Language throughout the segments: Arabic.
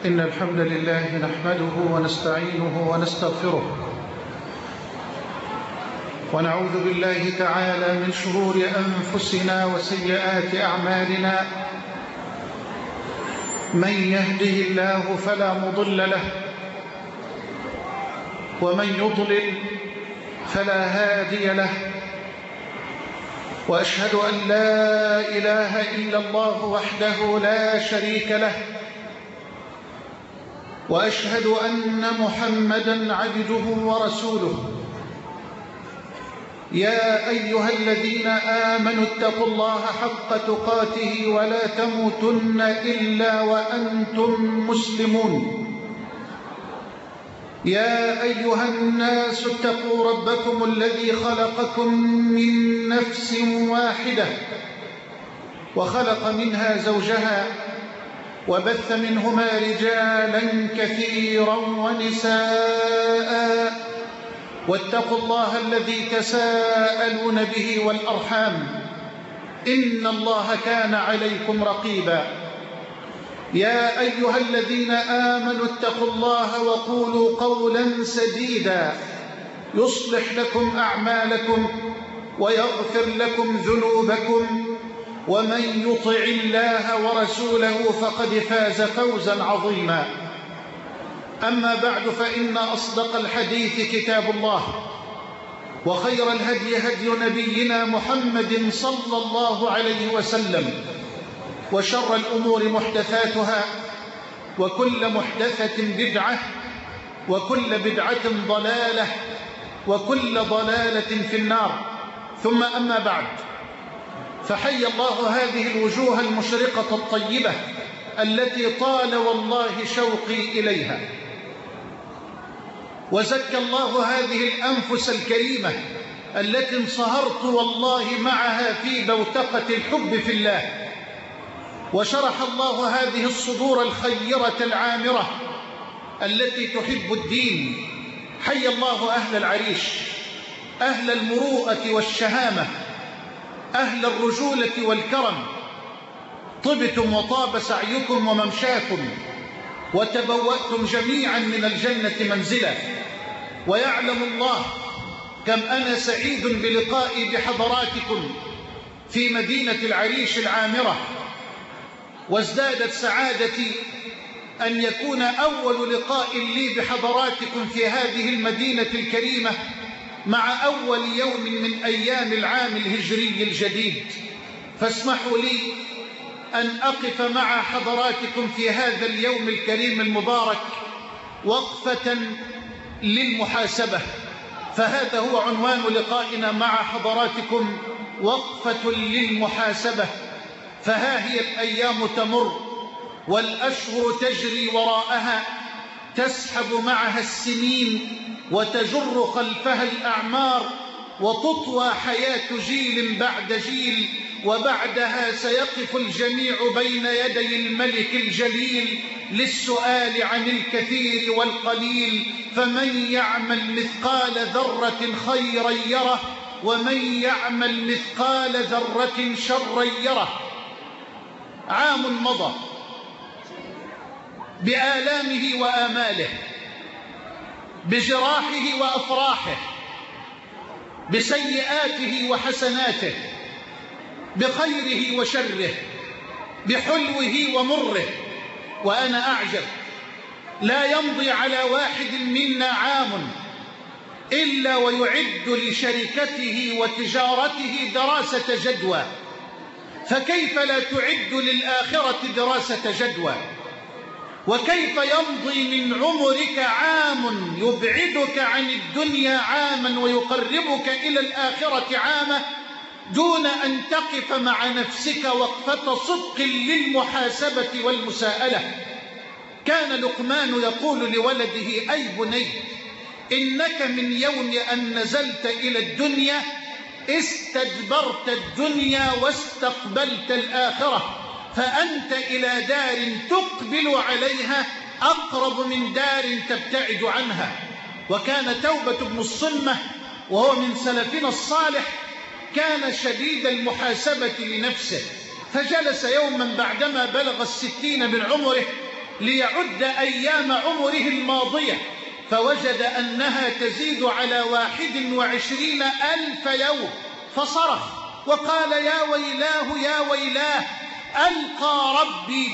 إن الحمد لله نحمده ونستعينه ونستغفره ونعوذ بالله تعالى من شرور أنفسنا وسيئات أعمالنا. من يهده الله فلا مضل له ومن يضلل فلا هادي له، وأشهد أن لا إله إلا الله وحده لا شريك له، وأشهد أن محمدًا عبده ورسوله. يا أيها الذين آمنوا اتقوا الله حق تقاته ولا تموتن إلا وأنتم مسلمون. يا أيها الناس اتقوا ربكم الذي خلقكم من نفس واحدة وخلق منها زوجها وبث منهما رجالا كثيرا ونساء، واتقوا الله الذي تساءلون به والأرحام إن الله كان عليكم رقيبا. يا أيها الذين آمنوا اتقوا الله وقولوا قولا سديدا يصلح لكم أعمالكم ويغفر لكم ذنوبكم، ومن يطع الله ورسوله فقد فاز فوزا عظيما. أما بعد، فإن أصدق الحديث كتاب الله، وخير الهدي هدي نبينا محمد صلى الله عليه وسلم، وشر الأمور محدثاتها، وكل محدثة بدعة، وكل بدعة ضلالة، وكل ضلالة في النار. ثم أما بعد، فحي الله هذه الوجوه المشرقة الطيبة التي طال والله شوقي إليها، وزكى الله هذه الأنفس الكريمة التي انصهرت والله معها في بوتقة الحب في الله، وشرح الله هذه الصدور الخيرة العامرة التي تحب الدين. حي الله أهل العريش، أهل المروءة والشهامة، أهل الرجولة والكرم. طبتم وطاب سعيكم وممشاكم، وتبوأتم جميعا من الجنة منزلا. ويعلم الله كم أنا سعيد بلقائي بحضراتكم في مدينة العريش العامرة، وازدادت سعادتي أن يكون أول لقاء لي بحضراتكم في هذه المدينة الكريمة مع أول يوم من أيام العام الهجري الجديد. فاسمحوا لي أن أقف مع حضراتكم في هذا اليوم الكريم المبارك وقفة للمحاسبة، فهذا هو عنوان لقائنا مع حضراتكم، وقفة للمحاسبة. فها هي الأيام تمر والأشهر تجري وراءها، تسحب معها السنين وتجر خلفها الأعمار، وتطوى حياة جيل بعد جيل، وبعدها سيقف الجميع بين يدي الملك الجليل للسؤال عن الكثير والقليل. فمن يعمل مثقال ذرة خيرا يره، ومن يعمل مثقال ذرة شرا يره. عام مضى بآلامه وآماله، بجراحه وأفراحه، بسيئاته وحسناته، بخيره وشره، بحلوه ومره. وأنا أعجب، لا يمضي على واحد منا عام إلا ويعد لشركته وتجارته دراسة جدوى، فكيف لا تعد للآخرة دراسة جدوى؟ وكيف يمضي من عمرك عام يبعدك عن الدنيا عاما ويقربك إلى الآخرة عاما دون أن تقف مع نفسك وقفة صدق للمحاسبة والمساءلة؟ كان لقمان يقول لولده: أي بني، إنك من يوم أن نزلت إلى الدنيا استدبرت الدنيا واستقبلت الآخرة، فأنت إلى دار تقبل عليها أقرب من دار تبتعد عنها. وكان توبة بن الصمة وهو من سلفنا الصالح كان شديد المحاسبة لنفسه، فجلس يوما بعدما بلغ 60 من عمره ليعد أيام عمره الماضية، فوجد أنها تزيد على 21,000 يوم، فصرخ وقال: يا ويلاه يا ويلاه، ألقى ربي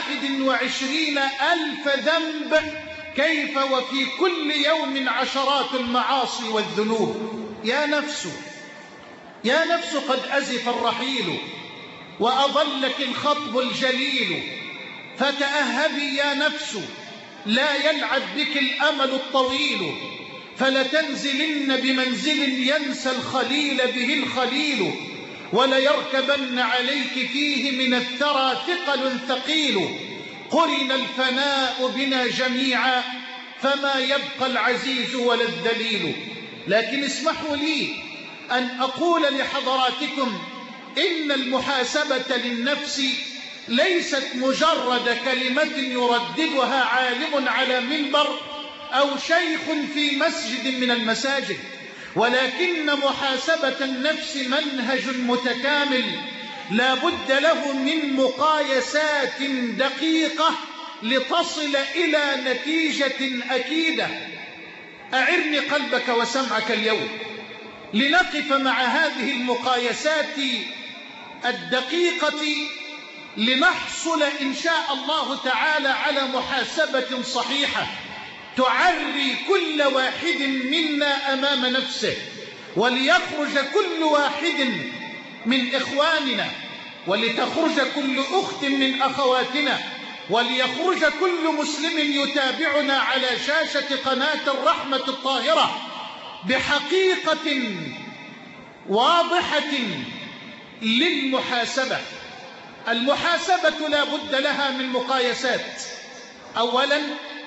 ب21,000 ذنب، كيف وفي كل يوم عشرات المعاصي والذنوب. يا نفس يا نفس، قد أزف الرحيل وأضلك الخطب الجليل، فتأهبي يا نفس، لا يلعب بك الأمل الطويل، فلتنزلن بمنزل ينسى الخليل به الخليل، وليركبن عليك فيه من الثرى ثقل ثقيل، قرن الفناء بنا جميعا، فما يبقى العزيز ولا الذليل. لكن اسمحوا لي أن أقول لحضراتكم إن المحاسبة للنفس ليست مجرد كلمة يرددها عالم على منبر أو شيخ في مسجد من المساجد، ولكن محاسبة النفس منهج متكامل لا بد له من مقايسات دقيقة لتصل إلى نتيجة أكيدة. أعرني قلبك وسمعك اليوم لنقف مع هذه المقايسات الدقيقة، لنحصل إن شاء الله تعالى على محاسبة صحيحة تعري كل واحد منا أمام نفسه، وليخرج كل واحد من إخواننا، ولتخرج كل أخت من أخواتنا، وليخرج كل مسلم يتابعنا على شاشة قناة الرحمة الطاهرة بحقيقة واضحة للمحاسبة. المحاسبة لا بد لها من مقايسات. أولا،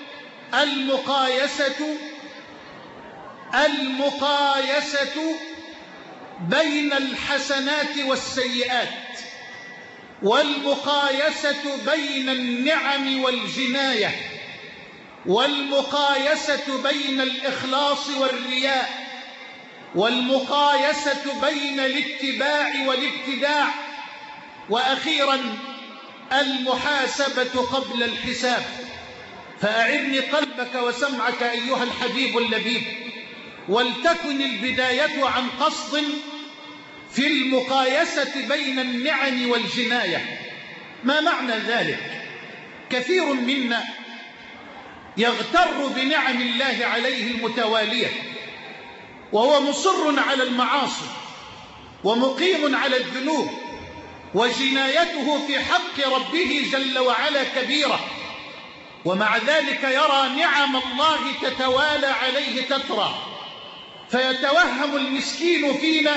المقايسة بين الحسنات والسيئات، والمقايسة بين النعم والجناية، والمقايسة بين الإخلاص والرياء، والمقايسة بين الاتباع والابتداع، وأخيرا المحاسبة قبل الحساب. فأعرني قلبك وسمعك أيها الحبيب اللبيب، ولتكن البداية عن قصد في المقايسة بين النعم والجناية. ما معنى ذلك؟ كثير منا يغتر بنعم الله عليه المتوالية، وهو مصر على المعاصي ومقيم على الذنوب، وجنايته في حق ربه جل وعلا كبيرة، ومع ذلك يرى نعم الله تتوالى عليه تترى، فيتوهم المسكين فينا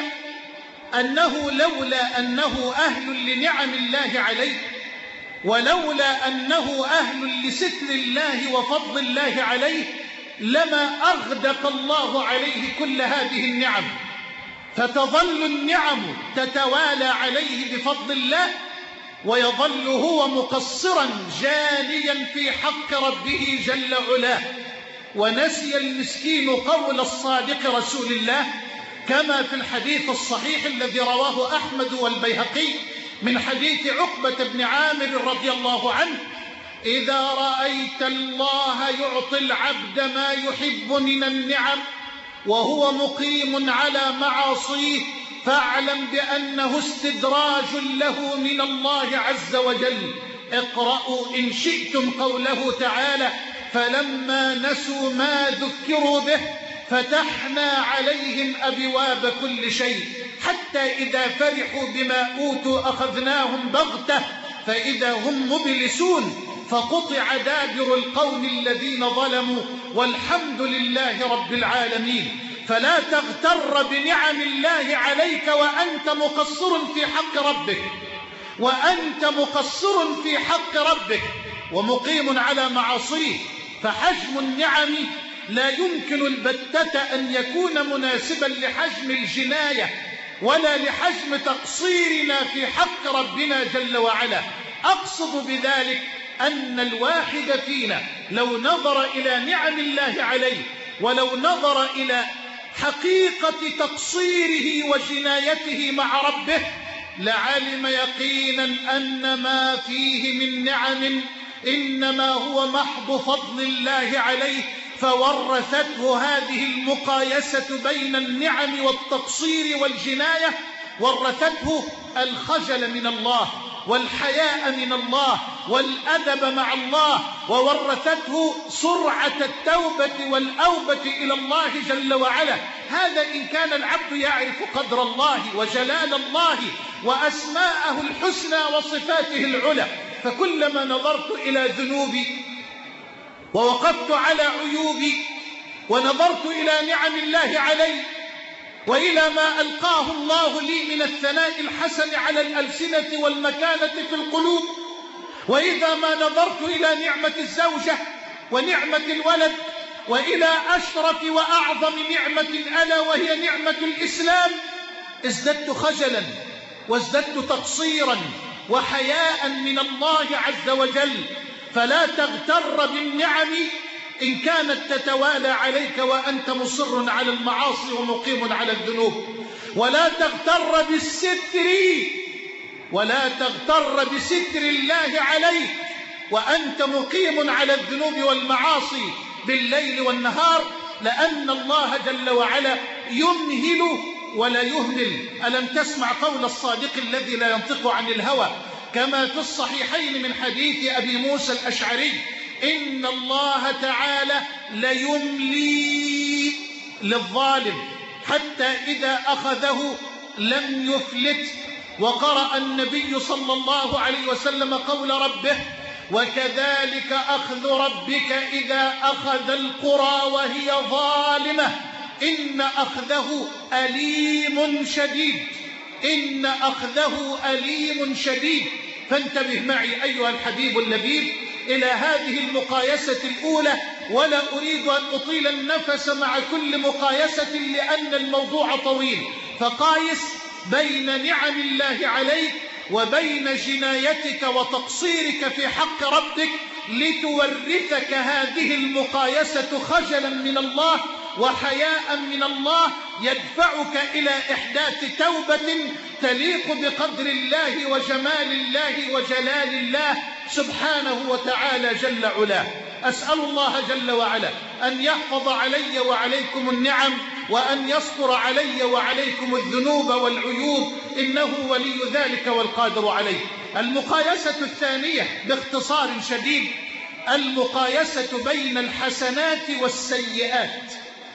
أنه لولا أنه أهل لنعم الله عليه، ولولا أنه أهل لستر الله وفضل الله عليه، لما أغدق الله عليه كل هذه النعم، فتظل النعم تتوالى عليه بفضل الله، ويظل هو مقصرا جانيا في حق ربه جل علاه. ونسي المسكين قول الصادق رسول الله كما في الحديث الصحيح الذي رواه أحمد والبيهقي من حديث عقبة بن عامر رضي الله عنه: إذا رأيت الله يعطي العبد ما يحب من النعم وهو مقيم على معاصيه، فاعلم بأنه استدراج له من الله عز وجل. اقرأوا إن شئتم قوله تعالى: فلما نسوا ما ذكروا به فتحنا عليهم أبواب كل شيء حتى إذا فرحوا بما أوتوا أخذناهم بغتة فإذا هم مبلسون، فقطع دابر القوم الذين ظلموا والحمد لله رب العالمين. فلا تغتر بنعم الله عليك وأنت مقصر في حق ربك، وأنت مقصر في حق ربك ومقيم على معاصيه. فحجم النعم لا يمكن البتة أن يكون مناسبا لحجم الجناية ولا لحجم تقصيرنا في حق ربنا جل وعلا. أقصد بذلك أن الواحد فينا لو نظر إلى نعم الله عليه، ولو نظر إلى حقيقة تقصيره وجنايته مع ربه، لعلم يقينا أن ما فيه من نعم إنما هو محض فضل الله عليه، فورثته هذه المقايسة بين النعم والتقصير والجناية، ورثته الخجل من الله والحياء من الله والأدب مع الله، وورثته سرعة التوبة والأوبة إلى الله جل وعلا. هذا إن كان العبد يعرف قدر الله وجلال الله وأسماءه الحسنى وصفاته العلى. فكلما نظرت إلى ذنوبي ووقفت على عيوبي ونظرت إلى نعم الله علي وإلى ما ألقاه الله لي من الثناء الحسن على الألسنة والمكانة في القلوب، وإذا ما نظرت إلى نعمة الزوجة ونعمة الولد وإلى أشرف وأعظم نعمة ألا وهي نعمة الإسلام، ازددت خجلا وازددت تقصيرا وحياء من الله عز وجل. فلا تغتر بالنعم إن كانت تتوالى عليك وأنت مصر على المعاصي ومقيم على الذنوب، ولا تغتر بستر الله عليك وأنت مقيم على الذنوب والمعاصي بالليل والنهار، لأن الله جل وعلا يمهل ولا يهمل. ألم تسمع قول الصادق الذي لا ينطق عن الهوى كما في الصحيحين من حديث أبي موسى الأشعري: إن الله تعالى ليملي للظالم حتى إذا أخذه لم يفلت. وقرأ النبي صلى الله عليه وسلم قول ربه: وكذلك أخذ ربك إذا أخذ القرى وهي ظالمة إن أخذه أليم شديد. فانتبه معي أيها الحبيب اللبيب إلى هذه المقايسة الأولى، ولا أريد أن أطيل النفس مع كل مقايسة لأن الموضوع طويل. فقايس بين نعم الله عليك وبين جنايتك وتقصيرك في حق ربك، لتورثك هذه المقايسة خجلا من الله وحياء من الله، يدفعك إلى إحداث توبة تليق بقدر الله وجمال الله وجلال الله سبحانه وتعالى جل علاه. أسأل الله جل وعلا أن يحفظ علي وعليكم النعم، وأن يستر علي وعليكم الذنوب والعيوب، إنه ولي ذلك والقادر عليه. المقايسة الثانية باختصار شديد، المقايسة بين الحسنات والسيئات.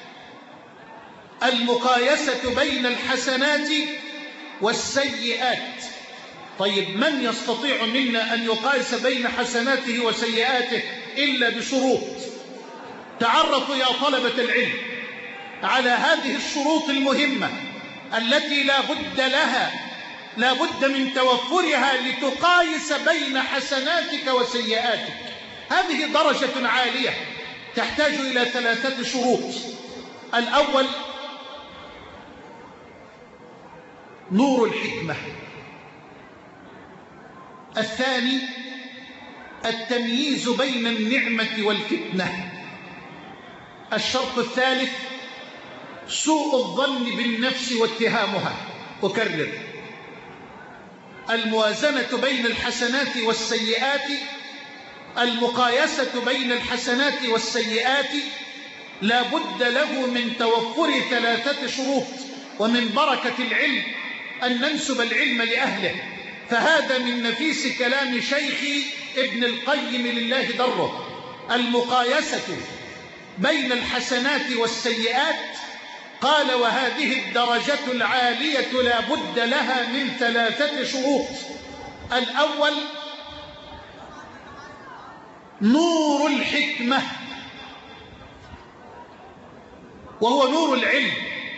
المقايسة بين الحسنات والسيئات. طيب، من يستطيع منا أن يقايس بين حسناته وسيئاته إلا بشروط؟ تعرفوا يا طلبة العلم على هذه الشروط المهمة التي لا بد من توفرها لتقايس بين حسناتك وسيئاتك. هذه درجة عالية تحتاج إلى 3 شروط. الأول نور الحكمة. الثاني التمييز بين النعمة والفتنة. الشرط الثالث سوء الظن بالنفس واتهامها. أكرر: الموازنة بين الحسنات والسيئات، المقايسة بين الحسنات والسيئات لا بد له من توفر 3 شروط. ومن بركة العلم أن ننسب العلم لأهله، فهذا من نفيس كلام شيخي ابن القيم لله دره. المقايسة بين الحسنات والسيئات، قال: وهذه الدرجة العالية لا بد لها من 3 شروط. الأول نور الحكمة، وهو نور العلم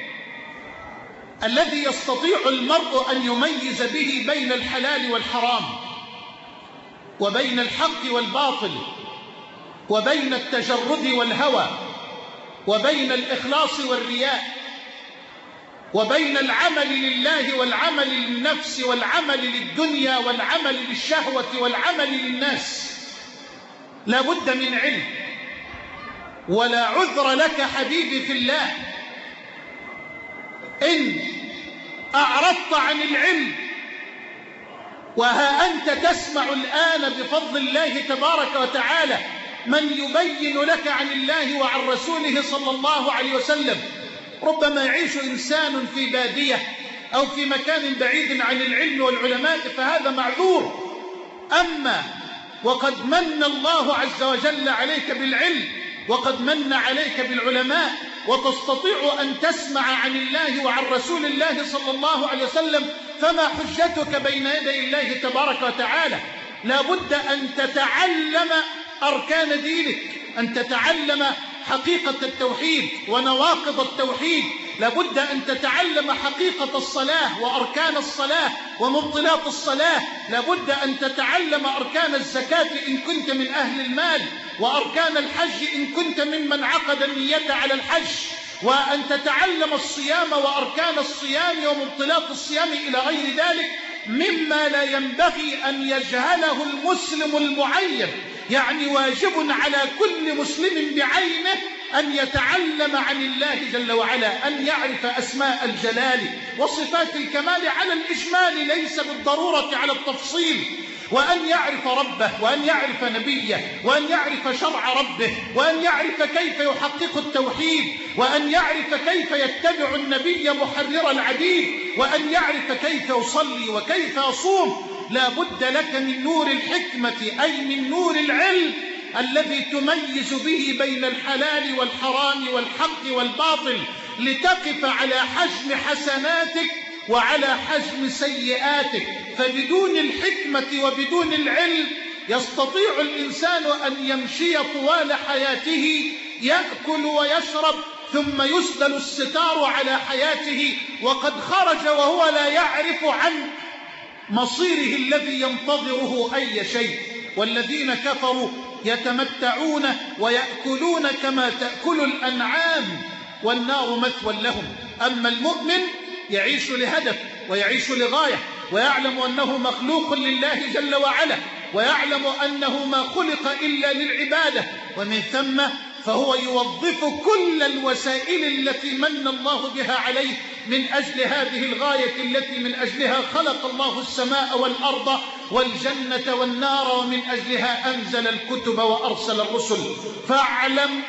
الذي يستطيع المرء أن يميز به بين الحلال والحرام، وبين الحق والباطل، وبين التجرد والهوى، وبين الإخلاص والرياء، وبين العمل لله والعمل للنفس والعمل للدنيا والعمل للشهوة والعمل للناس. لا بد من علم، ولا عذر لك حبيبي في الله إن أعرضت عن العلم وها أنت تسمع الآن بفضل الله تبارك وتعالى من يبين لك عن الله وعن رسوله صلى الله عليه وسلم. ربما يعيش إنسان في بادية أو في مكان بعيد عن العلم والعلماء، فهذا معذور. أما وقد من الله عز وجل عليك بالعلم، وقد من عليك بالعلماء، وتستطيع أن تسمع عن الله وعن رسول الله صلى الله عليه وسلم، فما حجتك بين يدي الله تبارك وتعالى؟ لا بد أن تتعلم أركان دينك، أن تتعلم حقيقة التوحيد ونواقض التوحيد. لا بد أن تتعلم حقيقة الصلاة وأركان الصلاة ومبطلات الصلاة. لا بد أن تتعلم أركان الزكاة إن كنت من أهل المال، وأركان الحج إن كنت ممن عقد النية على الحج، وأن تتعلم الصيام وأركان الصيام ومبطلات الصيام إلى غير ذلك مما لا ينبغي أن يجهله المسلم المعين. يعني واجب على كل مسلم بعينه أن يتعلم عن الله جل وعلا، أن يعرف أسماء الجلال وصفات الكمال على الإجمال ليس بالضرورة على التفصيل، وأن يعرف ربه، وأن يعرف نبيه، وأن يعرف شرع ربه، وأن يعرف كيف يحقق التوحيد، وأن يعرف كيف يتبع النبي محرر العبيد، وأن يعرف كيف يصلي وكيف يصوم. لا بد لك من نور الحكمة، أي من نور العلم الذي تميز به بين الحلال والحرام والحق والباطل، لتقف على حجم حسناتك وعلى حجم سيئاتك. فبدون الحكمة وبدون العلم يستطيع الإنسان أن يمشي طوال حياته يأكل ويشرب ثم يسدل الستار على حياته، وقد خرج وهو لا يعرف عن مصيره الذي ينتظره أي شيء. والذين كفروا يتمتعون ويأكلون كما تأكل الأنعام والنار مثوى لهم. أما المؤمن يعيش لهدف ويعيش لغاية، ويعلم أنه مخلوق لله جل وعلا، ويعلم أنه ما خلق إلا للعبادة، ومن ثم فهو يوظف كل الوسائل التي من الله بها عليه من أجل هذه الغاية التي من أجلها خلق الله السماء والأرض والجنة والنار، ومن أجلها أنزل الكتب وأرسل الرسل. فاعلم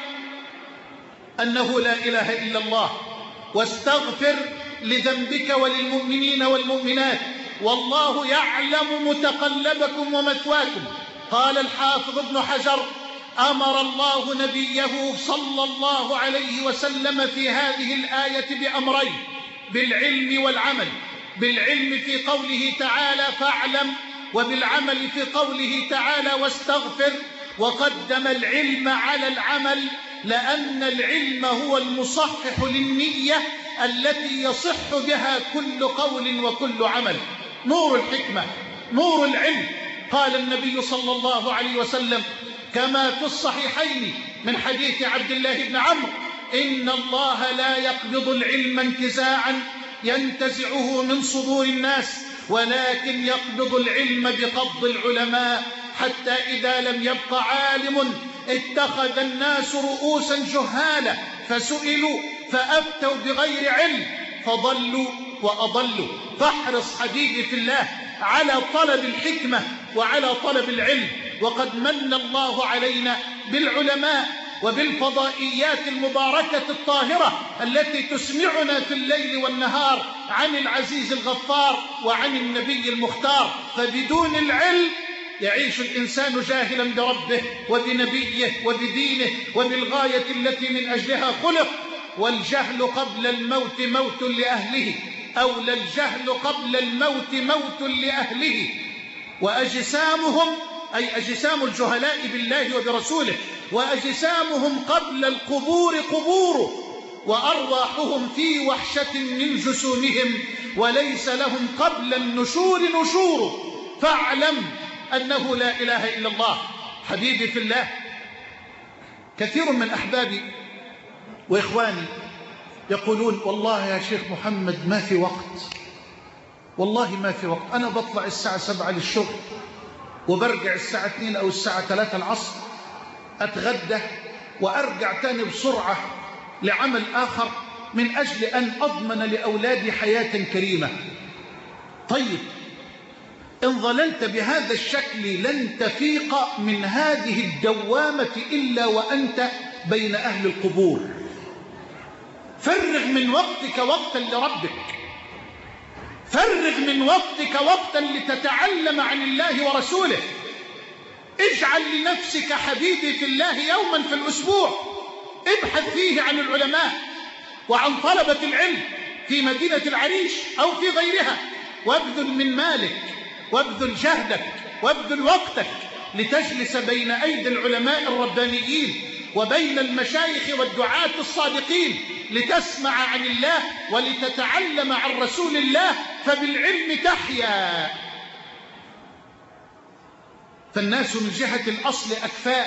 أنه لا إله إلا الله، واستغفر لذنبك وللمؤمنين والمؤمنات، والله يعلم متقلبكم ومثواكم. قال الحافظ ابن حجر: أمر الله نبيه صلى الله عليه وسلم في هذه الآية بأمرين: بالعلم والعمل. بالعلم في قوله تعالى فاعلم، وبالعمل في قوله تعالى واستغفر. وقدم العلم على العمل لأن العلم هو المصحح للنية التي يصح بها كل قول وكل عمل. نور الحكمة، نور العلم. قال النبي صلى الله عليه وسلم كما في الصحيحين من حديث عبد الله بن عمرو: إن الله لا يقبض العلم انتزاعا ينتزعه من صدور الناس، ولكن يقبض العلم بقبض العلماء، حتى إذا لم يبق عالم اتخذ الناس رؤوسا جهالا فسئلوا فأفتوا بغير علم فضلوا وأضلوا. فاحرص حبيبي في الله على طلب الحكمة وعلى طلب العلم. وقد من الله علينا بالعلماء وبالفضائيات المباركة الطاهرة التي تسمعنا في الليل والنهار عن العزيز الغفار وعن النبي المختار. فبدون العلم يعيش الإنسان جاهلا بربه وبنبيه وبدينه وبالغاية التي من أجلها خلق. والجهل قبل الموت موت لأهله، أو للجهل قبل الموت موت لأهله. وأجسامهم، أي أجسام الجهلاء بالله وبرسوله، وأجسامهم قبل القبور قبور، وأرواحهم في وحشة من جسومهم، وليس لهم قبل النشور نشور. فاعلم أنه لا إله إلا الله. حبيبي في الله، كثير من أحبابي وإخواني يقولون والله يا شيخ محمد ما في وقت، والله ما في وقت. أنا بطلع الساعة 7 للشغل وبرجع الساعة 2 أو الساعة 3 العصر، أتغدى وأرجع تاني بسرعة لعمل آخر من أجل أن أضمن لأولادي حياة كريمة. طيب إن ظللت بهذا الشكل لن تفيق من هذه الدوامة إلا وأنت بين أهل القبور. فرغ من وقتك وقتا لربك، فرغ من وقتك وقتا لتتعلم عن الله ورسوله. اجعل لنفسك حبيبي في الله يوما في الأسبوع ابحث فيه عن العلماء وعن طلبة العلم في مدينة العريش أو في غيرها، وابذل من مالك وابذل جهدك وابذل وقتك لتجلس بين أيدي العلماء الربانيين وبين المشايخ والدعاة الصادقين لتسمع عن الله ولتتعلم عن رسول الله، فبالعلم تحيا. فالناس من جهة الأصل أكفاء،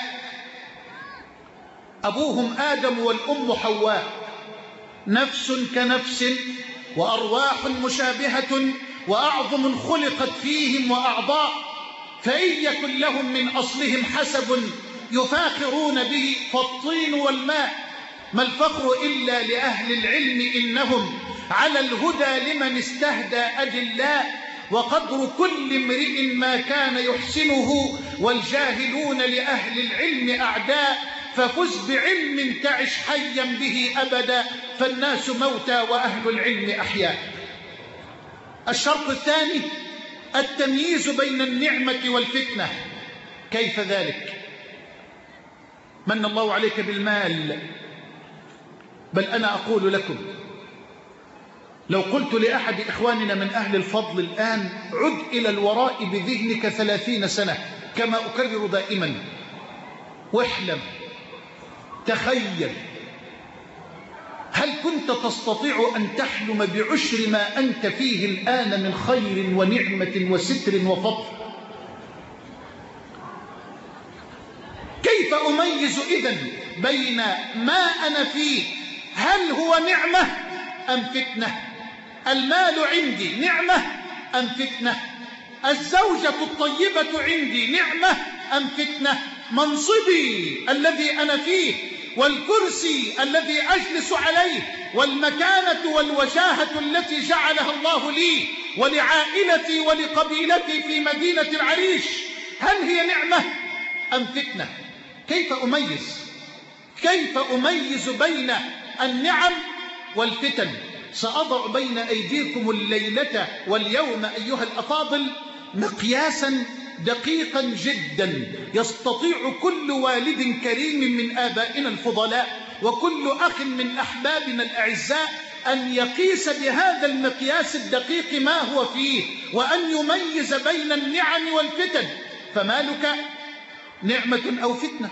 أبوهم آدم والأم حواء، نفس كنفس وأرواح مشابهة وأعظم خلقت فيهم وأعضاء، فإن يكن لهم من أصلهم حسب يفاخرون به فالطين والماء، ما الفخر إلا لأهل العلم إنهم على الهدى لمن استهدى أدلاء، وقدر كل امرئ ما كان يحسنه والجاهلون لأهل العلم أعداء، ففز بعلم تعش حيا به أبدا، فالناس موتى وأهل العلم أحياء. الشرط الثاني التمييز بين النعمة والفتنة. كيف ذلك؟ من الله عليك بالمال، بل أنا أقول لكم لو قلت لأحد إخواننا من أهل الفضل الآن عد إلى الوراء بذهنك 30 سنة كما أكرر دائما، واحلم تخيل، هل كنت تستطيع أن تحلم بعشر ما أنت فيه الآن من خير ونعمة وستر وفضل؟ كيف أميز إذن بين ما أنا فيه هل هو نعمة أم فتنة؟ المال عندي نعمة أم فتنة؟ الزوجة الطيبة عندي نعمة أم فتنة؟ منصبي الذي أنا فيه والكرسي الذي أجلس عليه والمكانة والوجاهة التي جعلها الله لي ولعائلتي ولقبيلتي في مدينة العريش، هل هي نعمة أم فتنة؟ كيف أميز؟ كيف أميز بين النعم والفتن؟ سأضع بين أيديكم الليلة واليوم أيها الأفاضل مقياسا دقيقا جدا يستطيع كل والد كريم من آبائنا الفضلاء وكل أخ من أحبابنا الأعزاء أن يقيس بهذا المقياس الدقيق ما هو فيه وأن يميز بين النعم والفتن. فمالك نعمة أو فتنة؟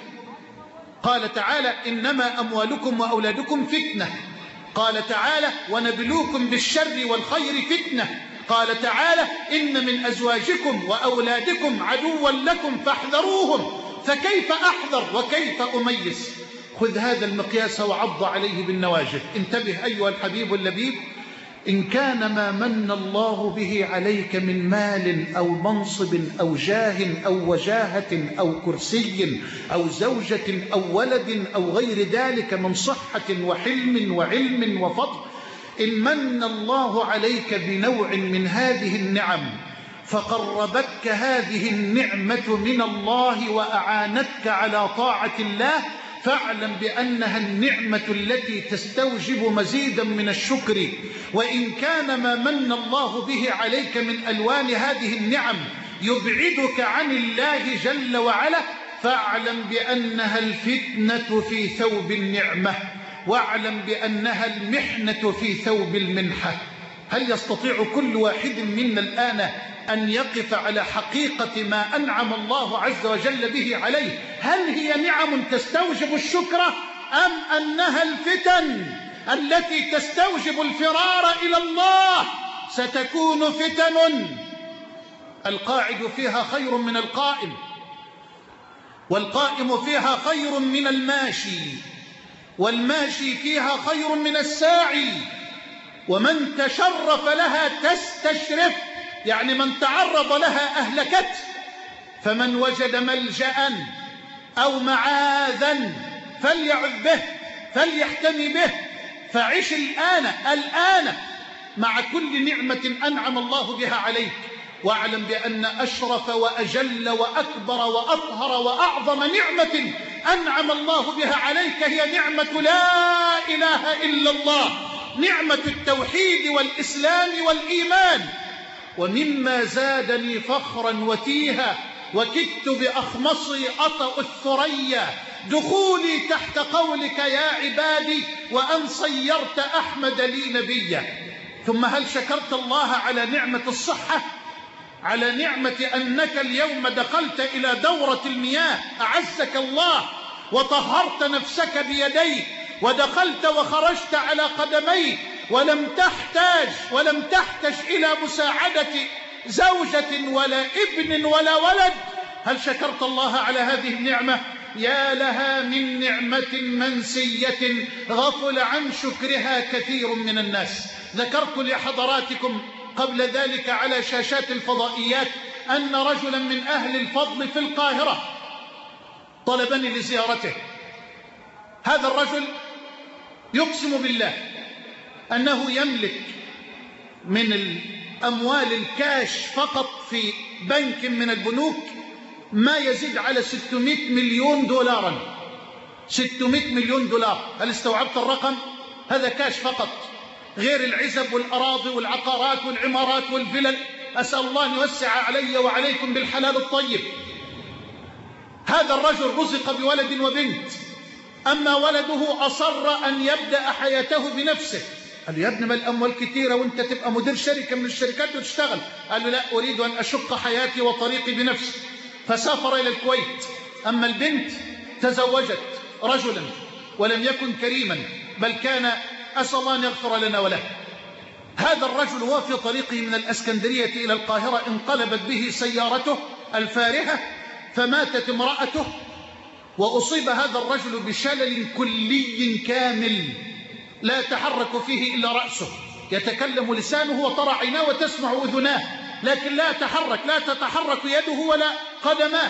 قال تعالى إنما أموالكم وأولادكم فتنة. قال تعالى ونبلوكم بالشر والخير فتنة. قال تعالى إن من أزواجكم وأولادكم عدوا لكم فاحذروهم. فكيف أحذر وكيف أميز؟ خذ هذا المقياس وعض عليه بالنواجذ. انتبه أيها الحبيب اللبيب، إن كان ما من الله به عليك من مال أو منصب أو جاه أو وجاهة أو كرسي أو زوجة أو ولد أو غير ذلك من صحة وحلم وعلم وفضل، إن من الله عليك بنوع من هذه النعم فقربتك هذه النعمة من الله وأعانتك على طاعة الله، فاعلم بأنها النعمة التي تستوجب مزيدا من الشكر. وإن كان ما من الله به عليك من ألوان هذه النعم يبعدك عن الله جل وعلا، فاعلم بأنها الفتنة في ثوب النعمة، واعلم بأنها المحنة في ثوب المنحة. هل يستطيع كل واحد منا الآن أن يقف على حقيقة ما أنعم الله عز وجل به عليه؟ هل هي نعم تستوجب الشكر أم أنها الفتن التي تستوجب الفرار إلى الله؟ ستكون فتن القاعد فيها خير من القائم، والقائم فيها خير من الماشي، والماشي فيها خير من الساعي، ومن تشرف لها تستشرف، يعني من تعرض لها أهلكت. فمن وجد ملجأ أو معاذا فليعذ به فليحتمي به. فعش الآن مع كل نعمة أنعم الله بها عليك، واعلم بأن أشرف وأجل وأكبر وأطهر وأعظم نعمة أنعم الله بها عليك هي نعمة لا إله إلا الله، نعمة التوحيد والإسلام والإيمان. ومما زادني فخرا وتيها وكدت بأخمصي أطأ الثريا دخولي تحت قولك يا عبادي وأن صيرت أحمد لي نبيا. ثم هل شكرت الله على نعمة الصحة، على نعمة أنك اليوم دخلت إلى دورة المياه أعزك الله وطهرت نفسك بيديك ودخلت وخرجت على قدميك ولم تحتاج إلى مساعدة زوجة ولا ابن ولا ولد؟ هل شكرت الله على هذه النعمة؟ يا لها من نعمة منسية غفل عن شكرها كثير من الناس. ذكرت لحضراتكم قبل ذلك على شاشات الفضائيات أن رجلا من أهل الفضل في القاهرة طلبني لزيارته. هذا الرجل يقسم بالله أنه يملك من الأموال الكاش فقط في بنك من البنوك ما يزيد على 600 مليون دولارا. 600 مليون دولار، هل استوعبت الرقم؟ هذا كاش فقط، غير العزب والأراضي والعقارات والعمارات والفلل. أسأل الله أن يوسع علي وعليكم بالحلال الطيب. هذا الرجل رزق بولد وبنت، أما ولده أصر أن يبدأ حياته بنفسه. قال له يا ابن ما الأموال كثيرة وانت تبقى مدير شركة من الشركات وتشتغل. قال له لا، أريد أن أشق حياتي وطريقي بنفسي، فسافر إلى الكويت. أما البنت تزوجت رجلا ولم يكن كريما، بل كان أسأل الله أن يغفر لنا وله. هذا الرجل هو في طريقه من الأسكندرية إلى القاهرة انقلبت به سيارته الفارهة فماتت امرأته، وأصيب هذا الرجل بشلل كلي كامل لا يتحرك فيه إلا رأسه، يتكلم لسانه وترى عيناه وتسمع أذناه، لكن لا تتحرك يده ولا قدماه.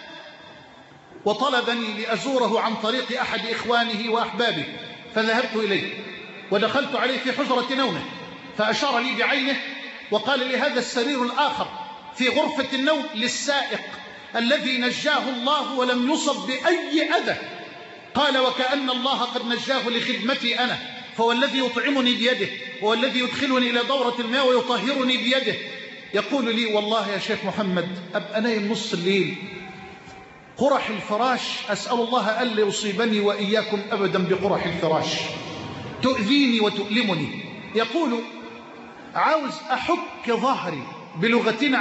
وطلبني لأزوره عن طريق أحد إخوانه وأحبابه، فذهبت إليه ودخلت عليه في حجرة نومه، فأشار لي بعينه وقال لي هذا السرير الآخر في غرفة النوم للسائق الذي نجاه الله ولم يصب بأي أذى. قال وكأن الله قد نجاه لخدمتي أنا، فهو الذي يطعمني بيده، هو الذي يدخلني إلى دورة الماء ويطهرني بيده. يقول لي والله يا شيخ محمد أبقى نايم نص الليل، قرح الفراش أسأل الله ألا يصيبني وإياكم أبدا بقرح الفراش، تؤذيني وتؤلمني. يقول عاوز أحك ظهري، بلغتنا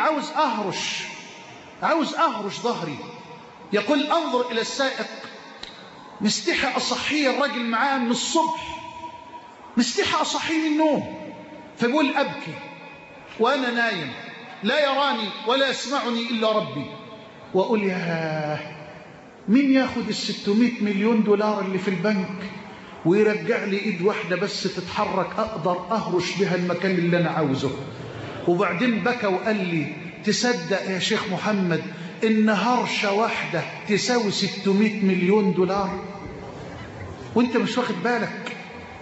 عاوز أهرش ظهري. يقول أنظر إلى السائق مستحى أصحيه الرجل معاه من الصبح، مستحى أصحيه من النوم، فيقول أبكي وأنا نايم لا يراني ولا يسمعني إلا ربي. وأقول ياه مين ياخد 600 مليون دولار اللي في البنك ويرجع لي إيد واحدة بس تتحرك أقدر أهرش بها المكان اللي أنا عاوزه. وبعدين بكى وقال لي تصدق يا شيخ محمد إن هرشة واحدة تساوي 600 مليون دولار وانت مش واخد بالك،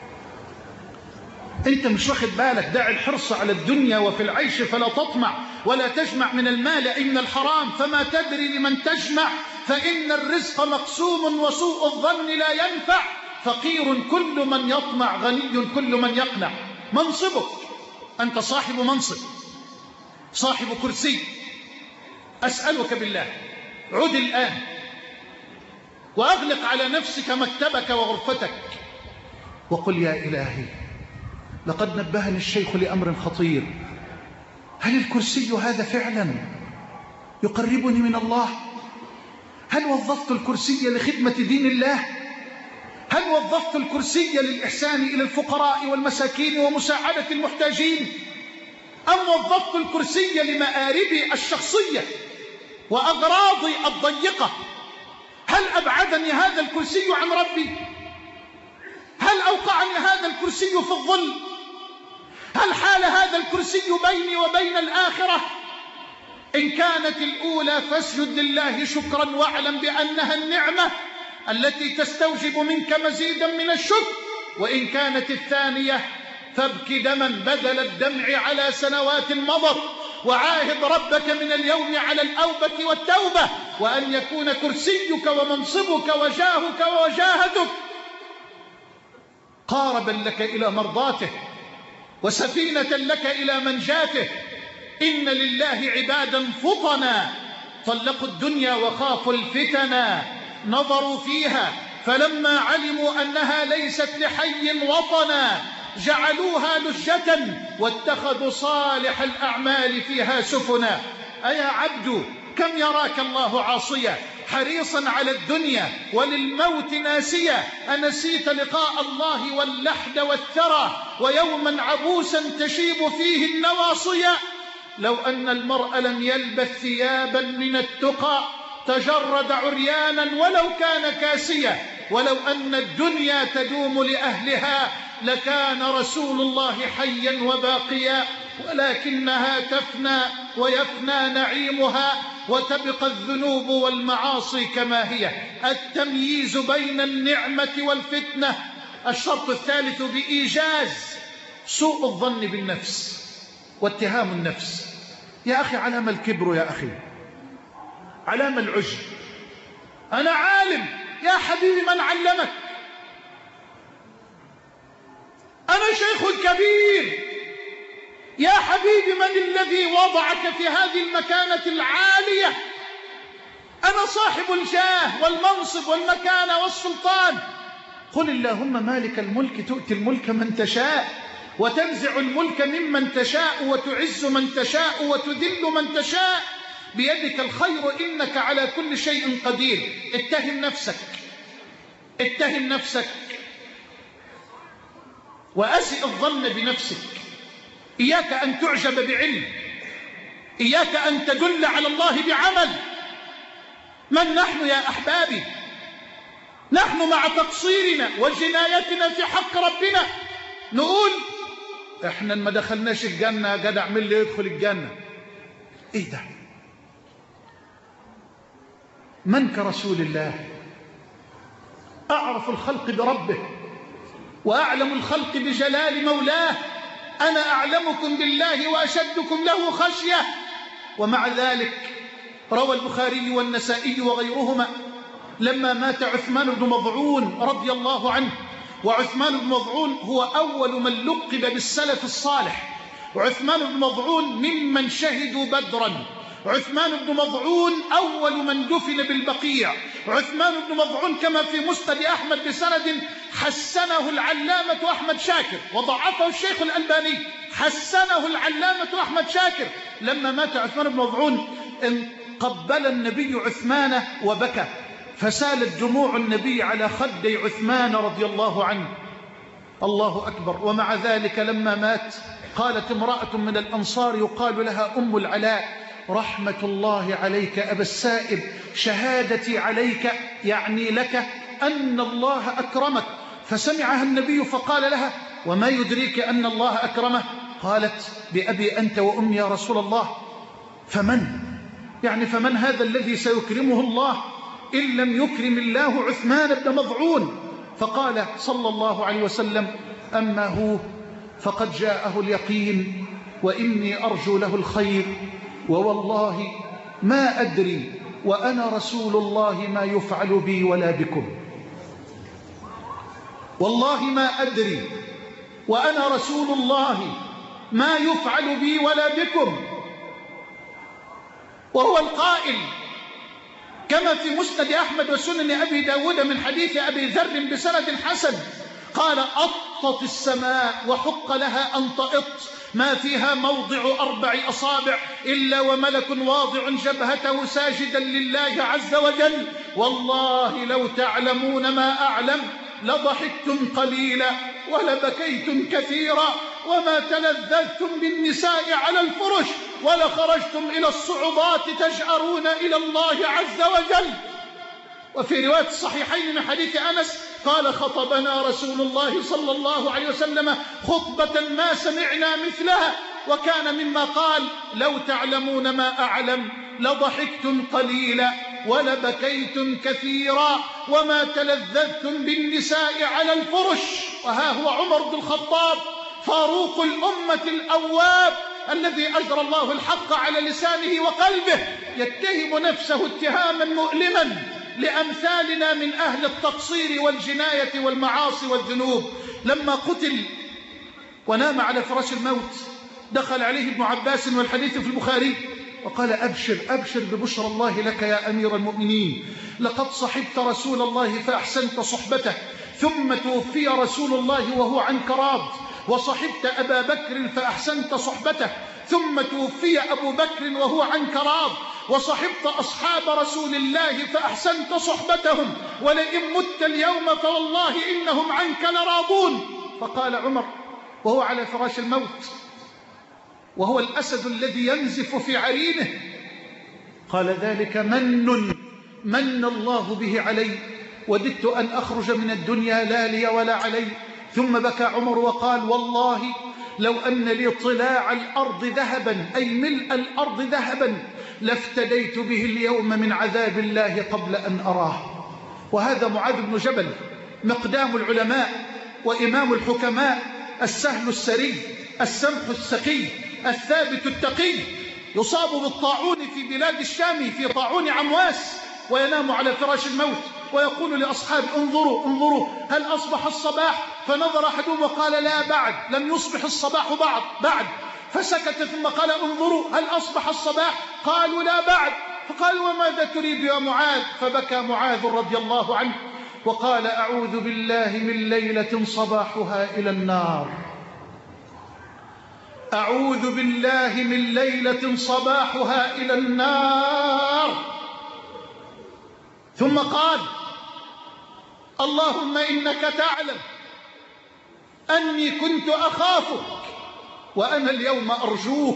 انت مش واخد بالك. دع الحرص على الدنيا وفي العيش فلا تطمع ولا تجمع من المال أي من الحرام، فما تدري لمن تجمع، فإن الرزق مقسوم وسوء الظن لا ينفع. فقير كل من يطمع، غني كل من يقنع. منصبك، أنت صاحب منصب، صاحب كرسي، أسألك بالله عد الآن وأغلق على نفسك مكتبك وغرفتك وقل يا إلهي لقد نبهني الشيخ لأمر خطير، هل الكرسي هذا فعلا يقربني من الله؟ هل وظفت الكرسي لخدمة دين الله؟ هل وظفت الكرسي للإحسان إلى الفقراء والمساكين ومساعدة المحتاجين؟ أم وظفت الكرسي لمآربي الشخصية وأغراضي الضيقة؟ هل أبعدني هذا الكرسي عن ربي؟ هل أوقعني هذا الكرسي في الظل؟ هل حال هذا الكرسي بيني وبين الآخرة؟ إن كانت الأولى فاسجد لله شكرا واعلم بأنها النعمة التي تستوجب منك مزيدا من الشكر، وإن كانت الثانية فابك دما بدل الدمع على سنوات مضت وعاهد ربك من اليوم على الأوبة والتوبة، وأن يكون كرسيك ومنصبك وجاهك ووجاهتك قاربا لك إلى مرضاته وسفينة لك إلى منجاته. إن لله عبادا فطنا طلقوا الدنيا وخافوا الفتنا، نظروا فيها فلما علموا أنها ليست لحي وطنا جعلوها لجة واتخذوا صالح الأعمال فيها سفنا. أيا عبد كم يراك الله عاصيا حريصا على الدنيا وللموت ناسيا، أنسيت لقاء الله واللحد والثرى ويوما عبوسا تشيب فيه النواصيا. لو أن المرء لم يلبث ثيابا من التقى تجرد عريانا ولو كان كاسيا، ولو أن الدنيا تدوم لأهلها لكان رسول الله حيا وباقيا، ولكنها تفنى ويفنى نعيمها وتبقى الذنوب والمعاصي كما هي. التمييز بين النعمة والفتنة. الشرط الثالث بإيجاز سوء الظن بالنفس واتهام النفس. يا أخي علام الكبر، يا أخي علام العجب. أنا عالم. يا حبيبي من علمك؟ أنا شيخ كبير. يا حبيبي من الذي وضعك في هذه المكانة العالية؟ أنا صاحب الجاه والمنصب والمكانة والسلطان. قل اللهم مالك الملك تؤتي الملك من تشاء وتنزع الملك ممن تشاء وتعز من تشاء وتذل من تشاء، بيدك الخير إنك على كل شيء قدير. اتهم نفسك، اتهم نفسك وأسئ الظن بنفسك. إياك أن تعجب بعلم، إياك أن تدل على الله بعمل. من نحن يا أحبابي؟ نحن مع تقصيرنا وجنايتنا في حق ربنا نقول احنا ما دخلناش الجنة، جدع من اللي يدخل الجنة. ايه ده؟ من كرسول الله؟ أعرف الخلق بربه وأعلم الخلق بجلال مولاه. أنا أعلمكم بالله وأشدكم له خشية. ومع ذلك روى البخاري والنسائي وغيرهما لما مات عثمان بن مظعون رضي الله عنه، وعثمان بن مظعون هو أول من لقب بالسلف الصالح، وعثمان بن مظعون ممن شهدوا بدرا، عثمان بن مظعون أول من دفن بالبقيع، عثمان بن مظعون كما في مسند أحمد بسند حسنه العلامة أحمد شاكر وضعفه الشيخ الألباني، حسنه العلامة أحمد شاكر. لما مات عثمان بن مظعون قبل النبي عثمان وبكى، فسالت دموع النبي على خدي عثمان رضي الله عنه. الله أكبر. ومع ذلك لما مات قالت امرأة من الأنصار يقال لها أم العلاء: رحمة الله عليك أبا السائب، شهادتي عليك يعني لك أن الله أكرمك. فسمعها النبي فقال لها: وما يدريك أن الله أكرمه؟ قالت: بأبي أنت وأمي يا رسول الله. فمن هذا الذي سيكرمه الله إن لم يكرم الله عثمان بن مظعون؟ فقال صلى الله عليه وسلم: أما هو فقد جاءه اليقين وإني أرجو له الخير، ووالله ما أدري وأنا رسول الله ما يفعل بي ولا بكم. والله ما أدري وأنا رسول الله ما يفعل بي ولا بكم. وهو القائل كما في مسند أحمد وسنن أبي داود من حديث أبي ذر بسند حسن قال: أطت السماء وحق لها أن تأط، ما فيها موضع 4 أصابع إلا وملك واضع جبهته ساجدا لله عز وجل. والله لو تعلمون ما أعلم لضحكتم قليلا ولبكيتم كثيرا وما تلذذتم بالنساء على الفرش ولخرجتم إلى الصعوبات تجأرون إلى الله عز وجل. وفي رواية الصحيحين من حديث أنس قال: خطبنا رسول الله صلى الله عليه وسلم خطبة ما سمعنا مثلها، وكان مما قال: لو تعلمون ما أعلم لضحكتم قليلا ولبكيتم كثيرا وما تلذذتم بالنساء على الفرش. وها هو عمر بن الخطاب فاروق الأمة الأواب الذي أجرى الله الحق على لسانه وقلبه يتهم نفسه اتهاما مؤلما لأمثالنا من أهل التقصير والجناية والمعاصي والذنوب. لما قتل ونام على فراش الموت دخل عليه ابن عباس والحديث في البخاري وقال: أبشر أبشر ببشرى الله لك يا أمير المؤمنين، لقد صحبت رسول الله فأحسنت صحبته، ثم توفي رسول الله وهو عنك راض، وصحبت أبا بكر فأحسنت صحبته، ثم توفي أبو بكر وهو عنك راض، وصحبت أصحاب رسول الله فأحسنت صحبتهم، ولئن مت اليوم فوالله إنهم عنك لراضون. فقال عمر وهو على فراش الموت وهو الأسد الذي ينزف في عرينه، قال: ذلك من الله به علي، وددت أن أخرج من الدنيا لا لي ولا علي. ثم بكى عمر وقال: والله لو أن لي طلاع الأرض ذهبا، أي ملء الأرض ذهبا، لافتديت به اليوم من عذاب الله قبل أن أراه. وهذا معاذ بن جبل، مقدام العلماء وإمام الحكماء، السهل السري، السمح السقي، الثابت التقي، يصاب بالطاعون في بلاد الشام، في طاعون عمواس، وينام على فراش الموت ويقول لأصحابه: انظروا انظروا هل أصبح الصباح؟ فنظر أحدهم وقال: لا بعد، لم يصبح الصباح بعد. فسكت ثم قال: انظروا هل أصبح الصباح؟ قالوا: لا بعد. فقال: وماذا تريد يا معاذ؟ فبكى معاذ رضي الله عنه وقال: أعوذ بالله من ليلة صباحها إلى النار، أعوذ بالله من ليلة صباحها إلى النار. ثم قال: اللهم إنك تعلم أني كنت أخافك وأنا اليوم أرجوك.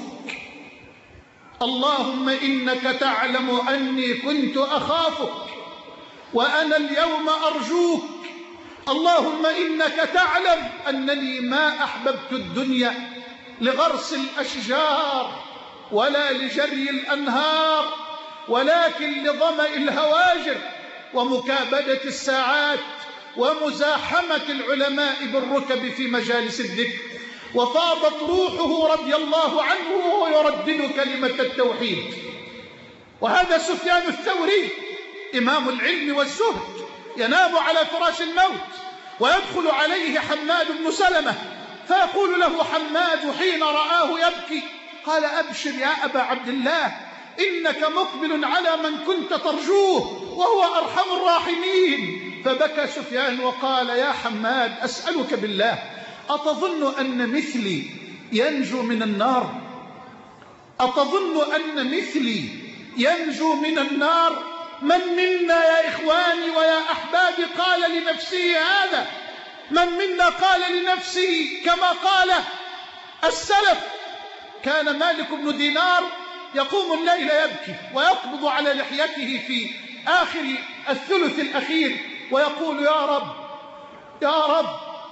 اللهم إنك تعلم أني كنت أخافك وأنا اليوم أرجوك. اللهم إنك تعلم أنني ما أحببت الدنيا لغرس الأشجار ولا لجري الأنهار، ولكن لظمأ الهواجر ومكابدة الساعات ومزاحمة العلماء بالركب في مجالس الذكر. وفاضت روحه رضي الله عنه وهو يردد كلمة التوحيد. وهذا سفيان الثوري إمام العلم والزهد ينام على فراش الموت ويدخل عليه حماد بن سلمة فيقول له حماد حين رآه يبكي، قال: أبشر يا أبا عبد الله، إنك مقبل على من كنت ترجوه وهو أرحم الراحمين. فبكى سفيان وقال: يا حماد، أسألك بالله، أتظن أن مثلي ينجو من النار؟ أتظن أن مثلي ينجو من النار؟ من منا يا إخواني ويا أحبابي قال لنفسه هذا؟ من منا قال لنفسه كما قال السلف؟ كان مالك بن دينار يقوم الليل يبكي ويقبض على لحيته في آخر الثلث الأخير ويقول: يا رب يا رب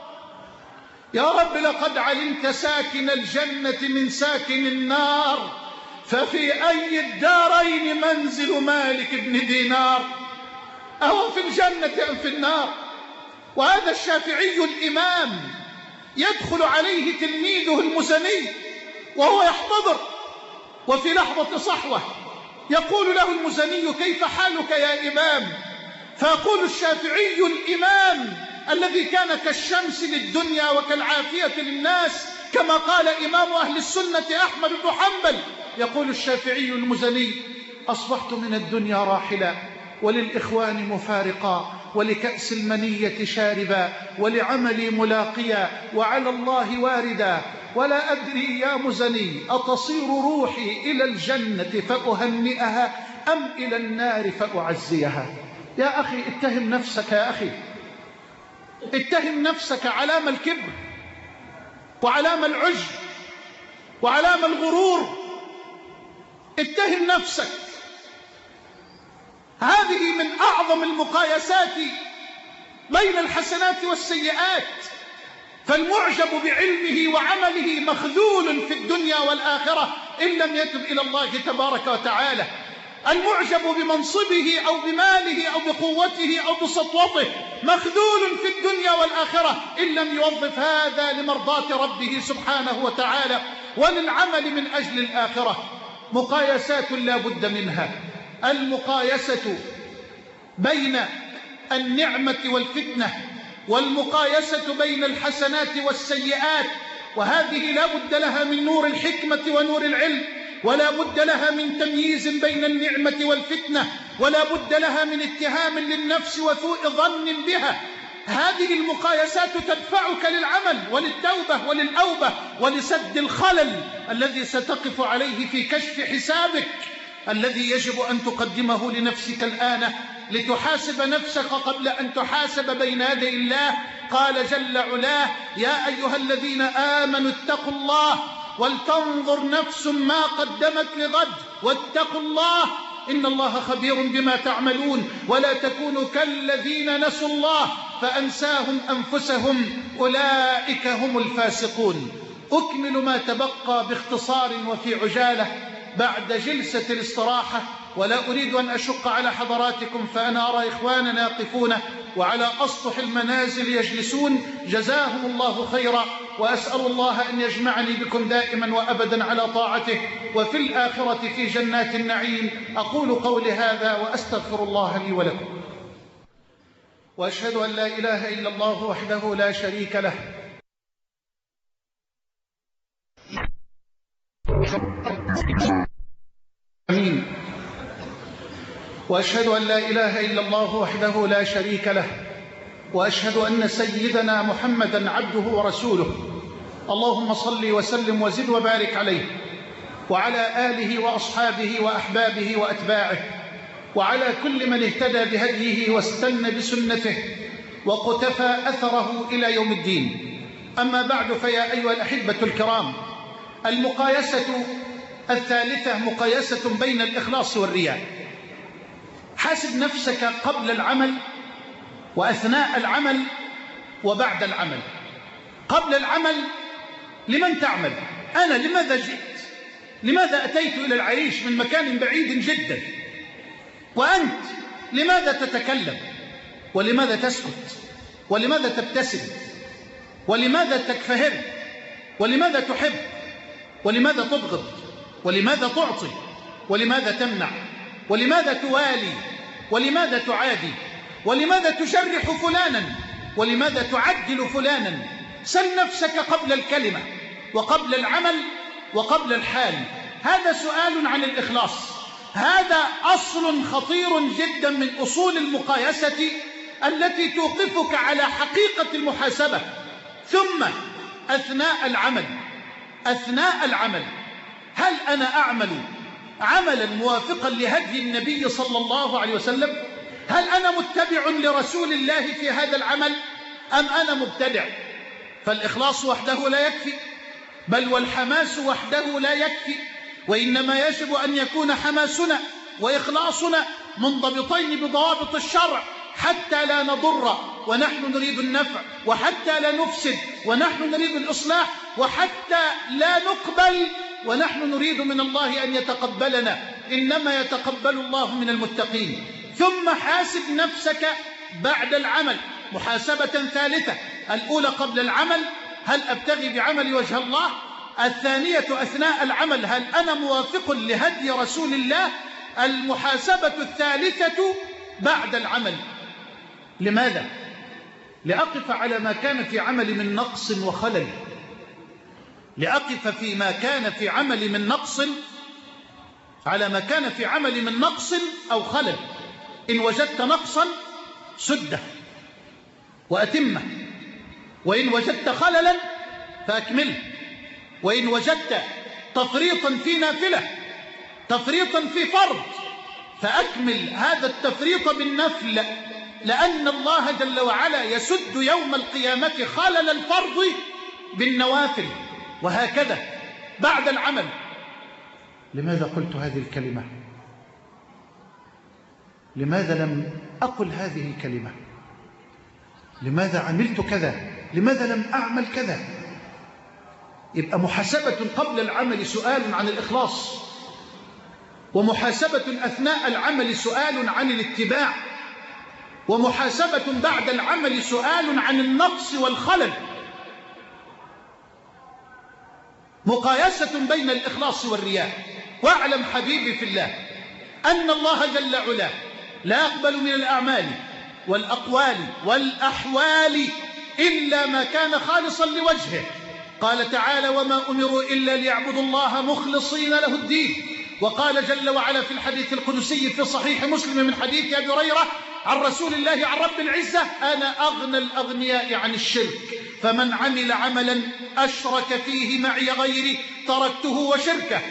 يا رب، لقد علمت ساكن الجنة من ساكن النار، ففي أي الدارين منزل مالك بن دينار؟ أهو في الجنة أم في النار؟ وهذا الشافعي الإمام يدخل عليه تلميذه المزني وهو يحتضر، وفي لحظة صحوة يقول له المزني: كيف حالك يا إمام؟ فيقول الشافعي الإمام الذي كان كالشمس للدنيا وكالعافية للناس كما قال إمام أهل السنة أحمد بن حنبل، يقول الشافعي المزني: أصبحت من الدنيا راحلا، وللإخوان مفارقا، ولكأس المنية شاربا، ولعملي ملاقيا، وعلى الله واردا، ولا أدري يا مزني أتصير روحي إلى الجنة فأهنئها أم إلى النار فأعزيها؟ يا أخي اتهم نفسك، يا أخي اتهم نفسك علام الكبر وعلام العجب وعلام الغرور. اتهم نفسك. هذه من أعظم المقايسات بين الحسنات والسيئات. فالمعجب بعلمه وعمله مخذول في الدنيا والآخرة إن لم يتب إلى الله تبارك وتعالى. المعجب بمنصبه أو بماله أو بقوته أو بسطوته مخذول في الدنيا والآخرة إن لم يوظف هذا لمرضاة ربه سبحانه وتعالى. وللعمل من أجل الآخرة. مقايسات لا بد منها، المقايسة بين النعمة والفتنة، والمقايسة بين الحسنات والسيئات، وهذه لا بد لها من نور الحكمة ونور العلم، ولا بد لها من تمييز بين النعمة والفتنة، ولا بد لها من اتهام للنفس وسوء ظن بها. هذه المقايسات تدفعك للعمل وللتوبة وللأوبة ولسد الخلل الذي ستقف عليه في كشف حسابك، الذي يجب أن تقدمه لنفسك الآن لتحاسب نفسك قبل أن تحاسب بين يدي الله. قال جل علاه: يا أيها الذين آمنوا اتقوا الله ولتنظر نفس ما قدمت لغد واتقوا الله إن الله خبير بما تعملون ولا تكونوا كالذين نسوا الله فأنساهم أنفسهم أولئك هم الفاسقون. أكمل ما تبقى باختصار وفي عجالة بعد جلسة الاستراحة، ولا أريد أن أشق على حضراتكم، فأنا أرى إخواننا يقفون وعلى أسطح المنازل يجلسون، جزاهم الله خيرا، وأسأل الله أن يجمعني بكم دائما وأبدا على طاعته وفي الآخرة في جنات النعيم. أقول قولي هذا وأستغفر الله لي ولكم، وأشهد أن لا إله إلا الله وحده لا شريك له آمين. وأشهد أن لا إله إلا الله وحده لا شريك له، وأشهد أن سيدنا محمدا عبده ورسوله. اللهم صل وسلم وزد وبارك عليه وعلى آله وأصحابه وأحبابه وأتباعه وعلى كل من اهتدى بهديه واستنى بسنته وقتفى أثره إلى يوم الدين. أما بعد، فيا أيها الأحبة الكرام، المقايسة الثالثة مقايسة بين الإخلاص والرياء. حاسب نفسك قبل العمل وأثناء العمل وبعد العمل. قبل العمل: لمن تعمل؟ أنا لماذا جئت؟ لماذا أتيت إلى العريش من مكان بعيد جدا؟ وأنت لماذا تتكلم؟ ولماذا تسكت؟ ولماذا تبتسم؟ ولماذا تكفهر؟ ولماذا تحب؟ ولماذا تبغض؟ ولماذا تعطي؟ ولماذا تمنع؟ ولماذا توالي؟ ولماذا تعادي؟ ولماذا تجرح فلانا؟ ولماذا تعدل فلانا؟ سل نفسك قبل الكلمة وقبل العمل وقبل الحال. هذا سؤال عن الإخلاص. هذا أصل خطير جدا من أصول المقايسة التي توقفك على حقيقة المحاسبة. ثم أثناء العمل هل أنا أعمل عملا موافقا لهدي النبي صلى الله عليه وسلم؟ هل أنا متبع لرسول الله في هذا العمل أم أنا مبتدع؟ فالإخلاص وحده لا يكفي، بل والحماس وحده لا يكفي، وإنما يجب أن يكون حماسنا وإخلاصنا منضبطين بضوابط الشرع حتى لا نضر ونحن نريد النفع، وحتى لا نفسد ونحن نريد الإصلاح، وحتى لا نقبل ونحن نريد من الله أن يتقبلنا. إنما يتقبل الله من المتقين. ثم حاسب نفسك بعد العمل محاسبة ثالثة: الأولى قبل العمل: هل أبتغي بعمل وجه الله؟ الثانية أثناء العمل: هل أنا موافق لهدي رسول الله؟ المحاسبة الثالثة بعد العمل. لماذا؟ لأقف على ما كان في عمل من نقص وخلل، لأقف فيما كان في عمل من نقص على ما كان في عمل من نقص أو خلل. إن وجدت نقصا سده وأتمه، وإن وجدت خللا فأكمله، وإن وجدت تفريطا في نافلة، تفريطا في فرض، فأكمل هذا التفريط بالنفل، لأن الله جل وعلا يسد يوم القيامة خلل الفرض بالنوافل. وهكذا بعد العمل. لماذا قلت هذه الكلمة؟ لماذا لم أقل هذه الكلمة؟ لماذا عملت كذا؟ لماذا لم أعمل كذا؟ يبقى محاسبة قبل العمل سؤال عن الإخلاص، ومحاسبة أثناء العمل سؤال عن الاتباع، ومحاسبة بعد العمل سؤال عن النقص والخلل. مقايسة بين الإخلاص والرياء. واعلم حبيبي في الله أن الله جل علاه لا يقبل من الأعمال والأقوال والأحوال إلا ما كان خالصا لوجهه. قال تعالى: وما أمروا إلا ليعبدوا الله مخلصين له الدين. وقال جل وعلا في الحديث القدسي في صحيح مسلم من حديث أبي هريرة عن رسول الله عن رب العزة: أنا أغنى الأغنياء عن الشرك، فمن عمل عملا أشرك فيه معي غيري تركته وشركه.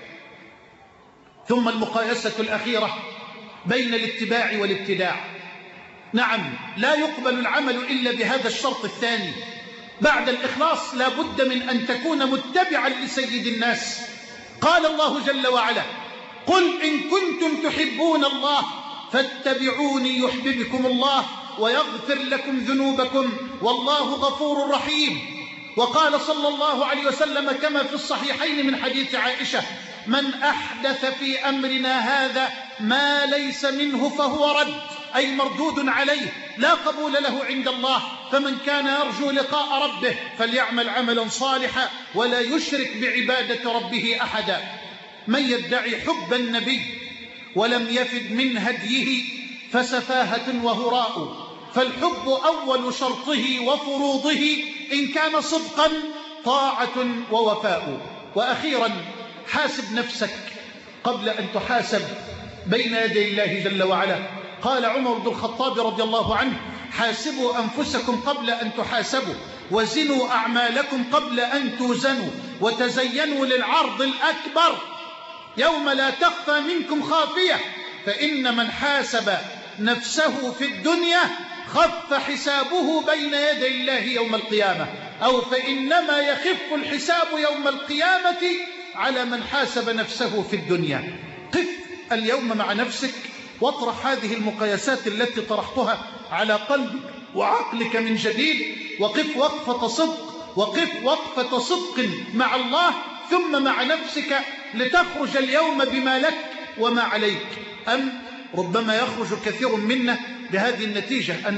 ثم المقايسة الأخيرة بين الاتباع والابتداع. نعم، لا يقبل العمل إلا بهذا الشرط الثاني. بعد الإخلاص لا بد من أن تكون متبعا لسيد الناس. قال الله جل وعلا: قل إن كنتم تحبون الله فاتبعوني يحببكم الله ويغفر لكم ذنوبكم والله غفور رحيم. وقال صلى الله عليه وسلم كما في الصحيحين من حديث عائشة: من أحدث في أمرنا هذا ما ليس منه فهو رد، أي مردود عليه لا قبول له عند الله. فمن كان يرجو لقاء ربه فليعمل عملا صالحا ولا يشرك بعبادة ربه أحدا. من يدعي حب النبي ولم يفد من هديه فسفاهة وهراء، فالحب أول شرطه وفروضه إن كان صدقا طاعة ووفاء. وأخيرا حاسب نفسك قبل أن تحاسب بين يدي الله جل وعلا. قال عمر بن الخطاب رضي الله عنه: حاسبوا أنفسكم قبل أن تحاسبوا، وزنوا أعمالكم قبل أن توزنوا، وتزينوا للعرض الأكبر يوم لا تخفى منكم خافية، فإن من حاسب نفسه في الدنيا خف حسابه بين يدي الله يوم القيامة، أو فإنما يخف الحساب يوم القيامة على من حاسب نفسه في الدنيا. قف اليوم مع نفسك واطرح هذه المقايسات التي طرحتها على قلبك وعقلك من جديد، وقف وقفة صدق، وقف وقفة صدق مع الله ثم مع نفسك، لتخرج اليوم بما لك وما عليك. أم ربما يخرج كثير منا بهذه النتيجة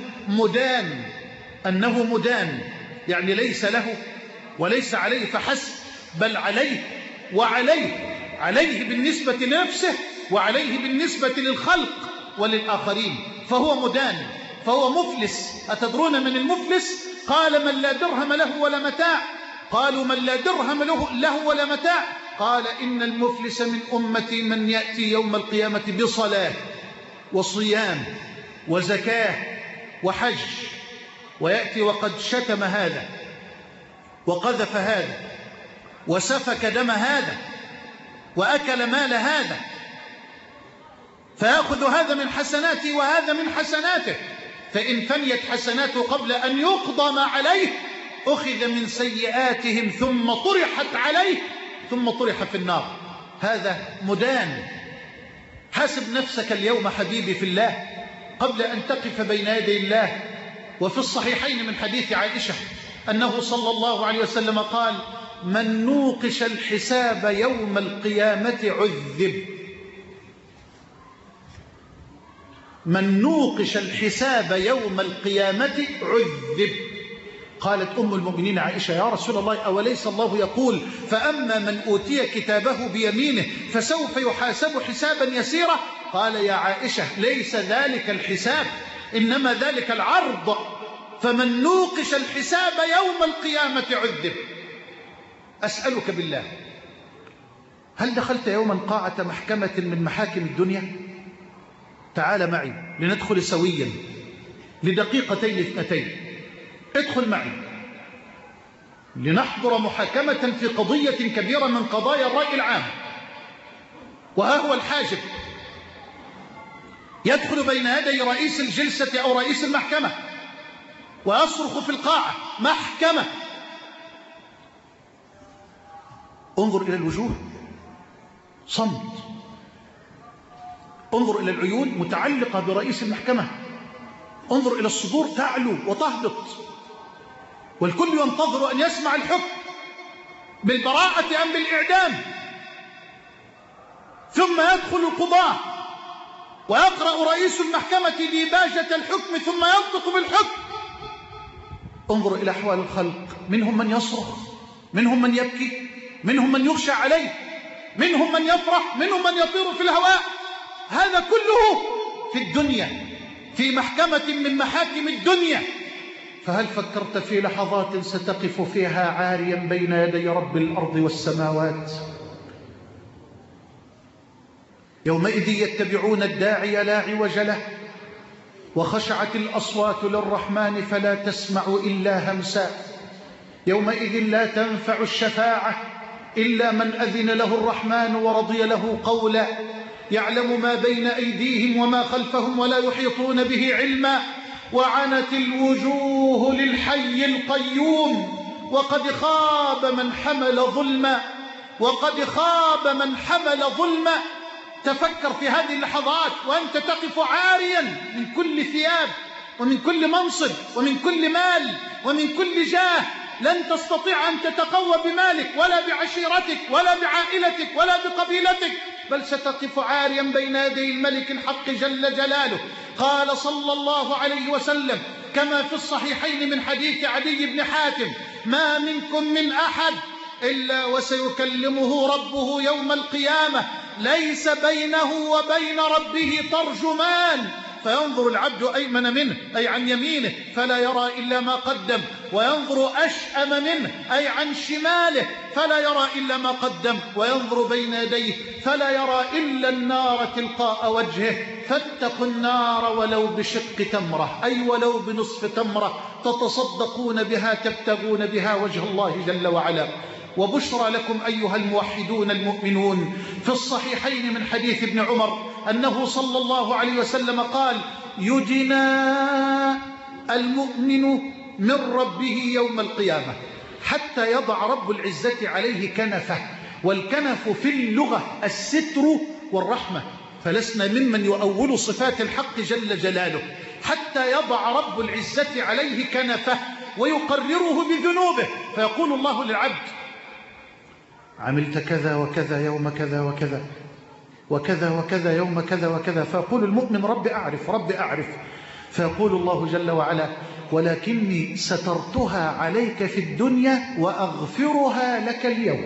أنه مدان، يعني ليس له وليس عليه فحسب، بل عليه وعليه، عليه بالنسبة لنفسه وعليه بالنسبة للخلق وللآخرين، فهو مدان، فهو مفلس. أتدرون من المفلس؟ قال: من لا درهم له ولا متاع. قالوا: من لا درهم له ولا متاع؟ قال: إن المفلس من أمتي من يأتي يوم القيامة بصلاة وصيام وزكاة وحج، ويأتي وقد شتم هذا وقذف هذا وسفك دم هذا وأكل مال هذا، فيأخذ هذا من حسناته وهذا من حسناته، فإن فنيت حسناته قبل أن يقضى ما عليه أخذ من سيئاتهم ثم طرحت عليه ثم طرح في النار. هذا مدان. حاسب نفسك اليوم حبيبي في الله قبل أن تقف بين يدي الله. وفي الصحيحين من حديث عائشة أنه صلى الله عليه وسلم قال: من نوقش الحساب يوم القيامة عذب. من نوقش الحساب يوم القيامة عذب. قالت أم المؤمنين عائشة: يا رسول الله، أوليس الله يقول: فأما من أوتي كتابه بيمينه فسوف يحاسب حسابا يسيرا؟ قال: يا عائشة، ليس ذلك الحساب، إنما ذلك العرض. فمن نوقش الحساب يوم القيامة عذب. أسألك بالله، هل دخلت يوما قاعة محكمة من محاكم الدنيا؟ تعال معي لندخل سويا لدقيقتين اثنتين. ادخل معي لنحضر محاكمة في قضية كبيرة من قضايا الرأي العام. وها هو الحاجب يدخل بين يدي رئيس الجلسة أو رئيس المحكمة ويصرخ في القاعة: محكمة. انظر إلى الوجوه، صمت. انظر إلى العيون متعلقة برئيس المحكمة. انظر إلى الصدور تعلو وتهبط، والكل ينتظر أن يسمع الحكم بالبراءة أم بالإعدام. ثم يدخل القضاة ويقرأ رئيس المحكمة ديباجة الحكم ثم ينطق بالحكم. انظر إلى أحوال الخلق، منهم من يصرخ، منهم من يبكي، منهم من يغشى عليه، منهم من يفرح، منهم من يطير في الهواء. هذا كله في الدنيا، في محكمة من محاكم الدنيا. فهل فكرت في لحظات ستقف فيها عاريا بين يدي رب الأرض والسماوات؟ يومئذ يتبعون الداعي لا عوج له، وخشعت الأصوات للرحمن فلا تسمع إلا همسا. يومئذ لا تنفع الشفاعة إلا من أذن له الرحمن ورضي له قولا. يعلم ما بين أيديهم وما خلفهم ولا يحيطون به علما. وعنت الوجوه للحي القيوم وقد خاب من حمل ظلما، وقد خاب من حمل ظلما. تفكر في هذه اللحظات وأنت تقف عاريا من كل ثياب ومن كل منصب ومن كل مال ومن كل جاه. لن تستطيع أن تتقوى بمالك ولا بعشيرتك ولا بعائلتك ولا بقبيلتك، بل ستقف عاريا بين يدي الملك الحق جل جلاله. قال صلى الله عليه وسلم كما في الصحيحين من حديث عدي بن حاتم: ما منكم من أحد إلا وسيكلمه ربه يوم القيامة، ليس بينه وبين ربه ترجمان، فينظر العبد أيمن منه أي عن يمينه فلا يرى إلا ما قدم، وينظر أشأم منه أي عن شماله فلا يرى إلا ما قدم، وينظر بين يديه فلا يرى إلا النار تلقاء وجهه. فاتقوا النار ولو بشق تمرة، أي ولو بنصف تمرة تتصدقون بها تبتغون بها وجه الله جل وعلا. وبشرى لكم أيها الموحدون المؤمنون في الصحيحين من حديث ابن عمر أنه صلى الله عليه وسلم قال: يدنى المؤمن من ربه يوم القيامة حتى يضع رب العزة عليه كنفه. والكنف في اللغة الستر والرحمة، فلسنا ممن يؤول صفات الحق جل جلاله. حتى يضع رب العزة عليه كنفه ويقرره بذنوبه، فيقول الله للعبد: عملت كذا وكذا يوم كذا وكذا وكذا وكذا يوم كذا وكذا. فيقول المؤمن: رب أعرف رب أعرف. فيقول الله جل وعلا: ولكني سترتها عليك في الدنيا وأغفرها لك اليوم.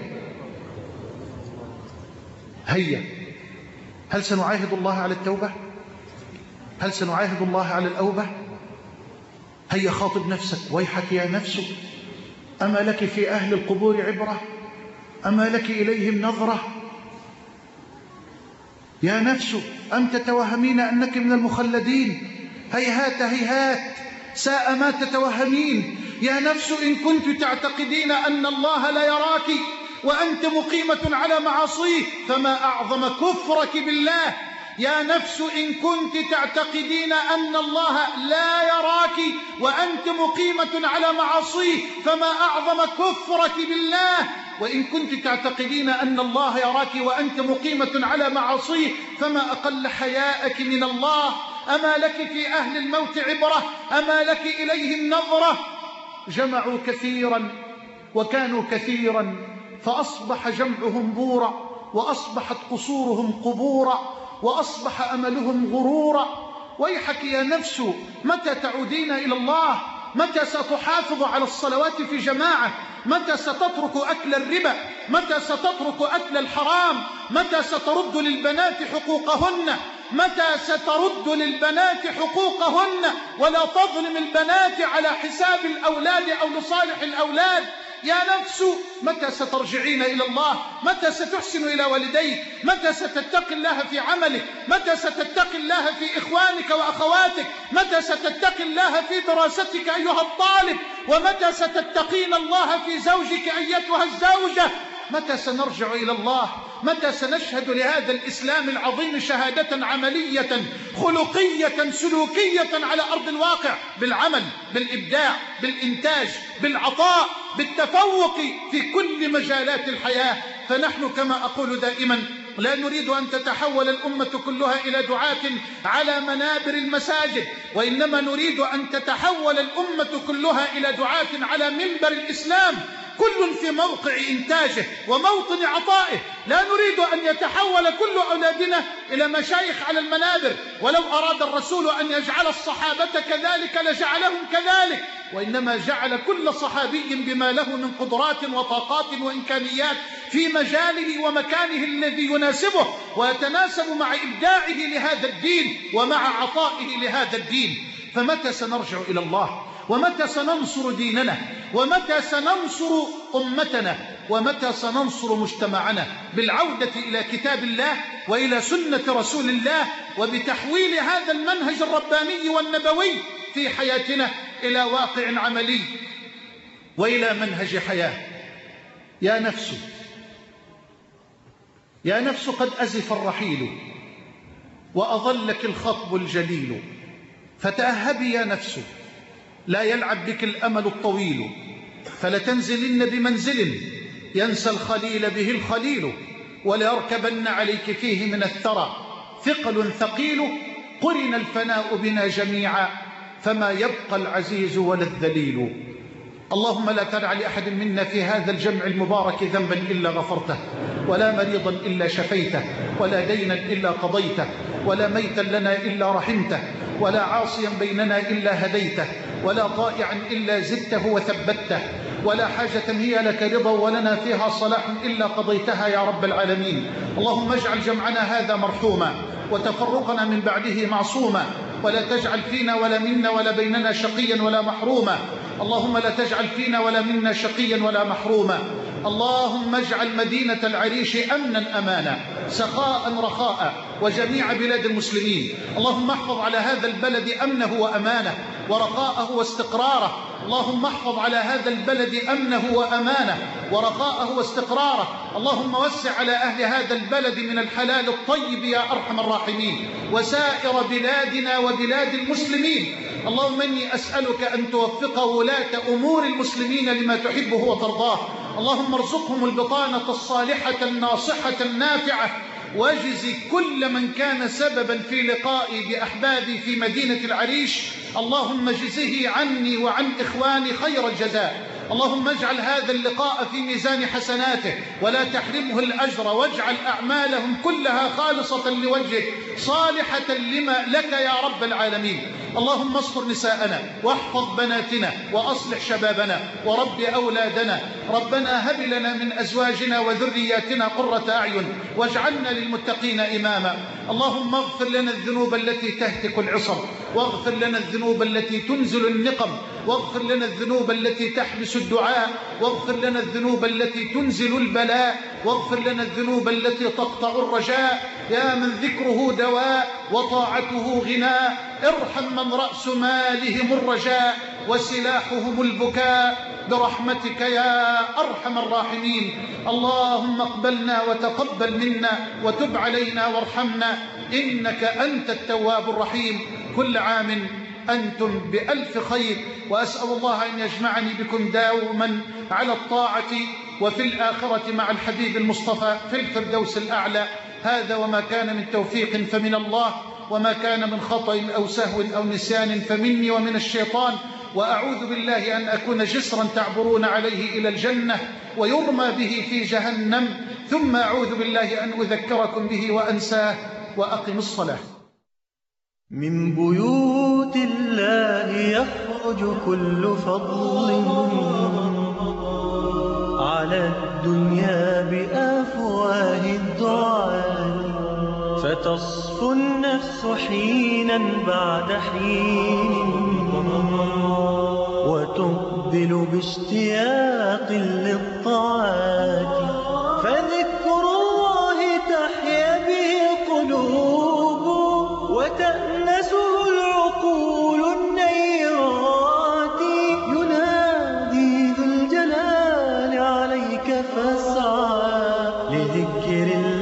هيا، هل سنعاهد الله على التوبة؟ هل سنعاهد الله على الأوبة؟ هيا خاطب نفسك: ويحك يا نفس، أما لك في أهل القبور عبرة؟ أما لك إليهم نظرة؟ يا نفس أم تتوهمين أنك من المخلدين؟ هيهات هيهات، ساء ما تتوهمين. يا نفس إن كنت تعتقدين أن الله لا يراك وأنت مقيمة على معاصيه فما أعظم كفرك بالله. يا نفس إن كنت تعتقدين أن الله لا يراك وأنت مقيمة على معاصيه فما أعظم كفرك بالله. وإن كنت تعتقدين أن الله يراك وأنت مقيمة على معاصيه فما أقل حياءك من الله. أما لك في أهل الموت عبرة؟ أما لك إليهم نظرة؟ جمعوا كثيرا وكانوا كثيرا فأصبح جمعهم بورا، وأصبحت قصورهم قبورا، وأصبح أملهم غرورا. ويحك يا نفس، متى تعودين إلى الله؟ متى ستحافظ على الصلوات في جماعة؟ متى ستترك أكل الربا؟ متى ستترك أكل الحرام؟ متى سترد للبنات حقوقهن؟ متى سترد للبنات حقوقهن ولا تظلم البنات على حساب الأولاد أو لصالح الأولاد؟ يا نفس متى سترجعين إلى الله؟ متى ستحسن إلى والديك؟ متى ستتقي الله في عملك؟ متى ستتقي الله في إخوانك وأخواتك؟ متى ستتقي الله في دراستك أيها الطالب؟ ومتى ستتقين الله في زوجك أيتها الزوجة؟ متى سنرجع إلى الله؟ متى سنشهد لهذا الإسلام العظيم شهادة عملية خلقية سلوكية على أرض الواقع، بالعمل، بالإبداع، بالإنتاج، بالعطاء، بالتفوق في كل مجالات الحياة؟ فنحن كما أقول دائما لا نريد أن تتحول الأمة كلها إلى دعاة على منابر المساجد، وإنما نريد أن تتحول الأمة كلها إلى دعاة على منبر الإسلام، كل في موقع إنتاجه وموطن عطائه. لا نريد أن يتحول كل أولادنا إلى مشايخ على المنابر، ولو أراد الرسول أن يجعل الصحابة كذلك لجعلهم كذلك، وإنما جعل كل صحابي بما له من قدرات وطاقات وإمكانيات في مجاله ومكانه الذي يناسبه ويتناسب مع إبداعه لهذا الدين ومع عطائه لهذا الدين. فمتى سنرجع إلى الله؟ ومتى سننصر ديننا؟ ومتى سننصر أمتنا؟ ومتى سننصر مجتمعنا؟ بالعودة إلى كتاب الله وإلى سنة رسول الله، وبتحويل هذا المنهج الرباني والنبوي في حياتنا إلى واقع عملي وإلى منهج حياة. يا نفس قد أزف الرحيل وأظلك الخطب الجليل، فتأهبي يا نفس لا يلعب بك الأمل الطويل، فلتنزلن بمنزل ينسى الخليل به الخليل، وليركبن عليك فيه من الثرى ثقل ثقيل، قرن الفناء بنا جميعا فما يبقى العزيز ولا الذليل. اللهم لا تدع لأحد منا في هذا الجمع المبارك ذنبا إلا غفرته، ولا مريضا إلا شفيته، ولا دينا إلا قضيته، ولا ميتا لنا إلا رحمته، ولا عاصيا بيننا إلا هديته، ولا طائعا إلا زدته وثبته، ولا حاجة هي لك رضا ولنا فيها صلاح إلا قضيتها يا رب العالمين. اللهم اجعل جمعنا هذا مرحوما وتفرقنا من بعده معصوما، ولا تجعل فينا ولا منا ولا بيننا شقيا ولا محروما. اللهم لا تجعل فينا ولا منا شقيا ولا محروما. اللهم اجعل مدينة العريش أمنا أمانا سخاء رخاء وجميع بلاد المسلمين. اللهم احفظ على هذا البلد أمنه وأمانه ورخاءه واستقراره. اللهم احفظ على هذا البلد أمنه وأمانه ورخاءه واستقراره. اللهم وسع على أهل هذا البلد من الحلال الطيب يا أرحم الراحمين، وسائر بلادنا وبلاد المسلمين. اللهم إني أسألك أن توفق ولاة أمور المسلمين لما تحبه وترضاه. اللهم ارزقهم البطانة الصالحة الناصحة النافعة، واجزي كل من كان سببا في لقائي بأحبابي في مدينة العريش، اللهم اجزه عني وعن إخواني خير الجزاء. اللهم اجعل هذا اللقاء في ميزان حسناته ولا تحرمه الأجر، واجعل أعمالهم كلها خالصة لوجهك صالحة لما لك يا رب العالمين. اللهم استر نساءنا واحفظ بناتنا وأصلح شبابنا ورب أولادنا. ربنا هب لنا من أزواجنا وذرياتنا قرة أعين واجعلنا للمتقين إماما. اللهم اغفر لنا الذنوب التي تهتك العصر، واغفر لنا الذنوب التي تنزل النقم، واغفر لنا الذنوب التي تحبس الدعاء، واغفر لنا الذنوب التي تنزل البلاء، واغفر لنا الذنوب التي تقطع الرجاء. يا من ذكره دواء وطاعته غناء، ارحم من رأس مالهم الرجاء وسلاحهم البكاء برحمتك يا أرحم الراحمين. اللهم اقبلنا وتقبل منا وتب علينا وارحمنا، إنك أنت التواب الرحيم. كل عام أنتم بألف خير، وأسأل الله أن يجمعني بكم داوما على الطاعة وفي الآخرة مع الحبيب المصطفى في الفردوس الأعلى. هذا وما كان من توفيق فمن الله، وما كان من خطأ أو سهو أو نسيان فمني ومن الشيطان. وأعوذ بالله أن أكون جسرا تعبرون عليه إلى الجنة ويرمى به في جهنم، ثم أعوذ بالله أن أذكركم به وأنساه. وأقم الصلاة. من بيوت الله يخرج كل فضل على الدنيا بأفواه الدعاء، فتصفو النفس حينا بعد حين وتقبل باشتياق للطاعات، فذكر الله تحيا به القلوب وتأنسه العقول النيرات. ينادي ذو الجلال عليك فاسعى لذكر الله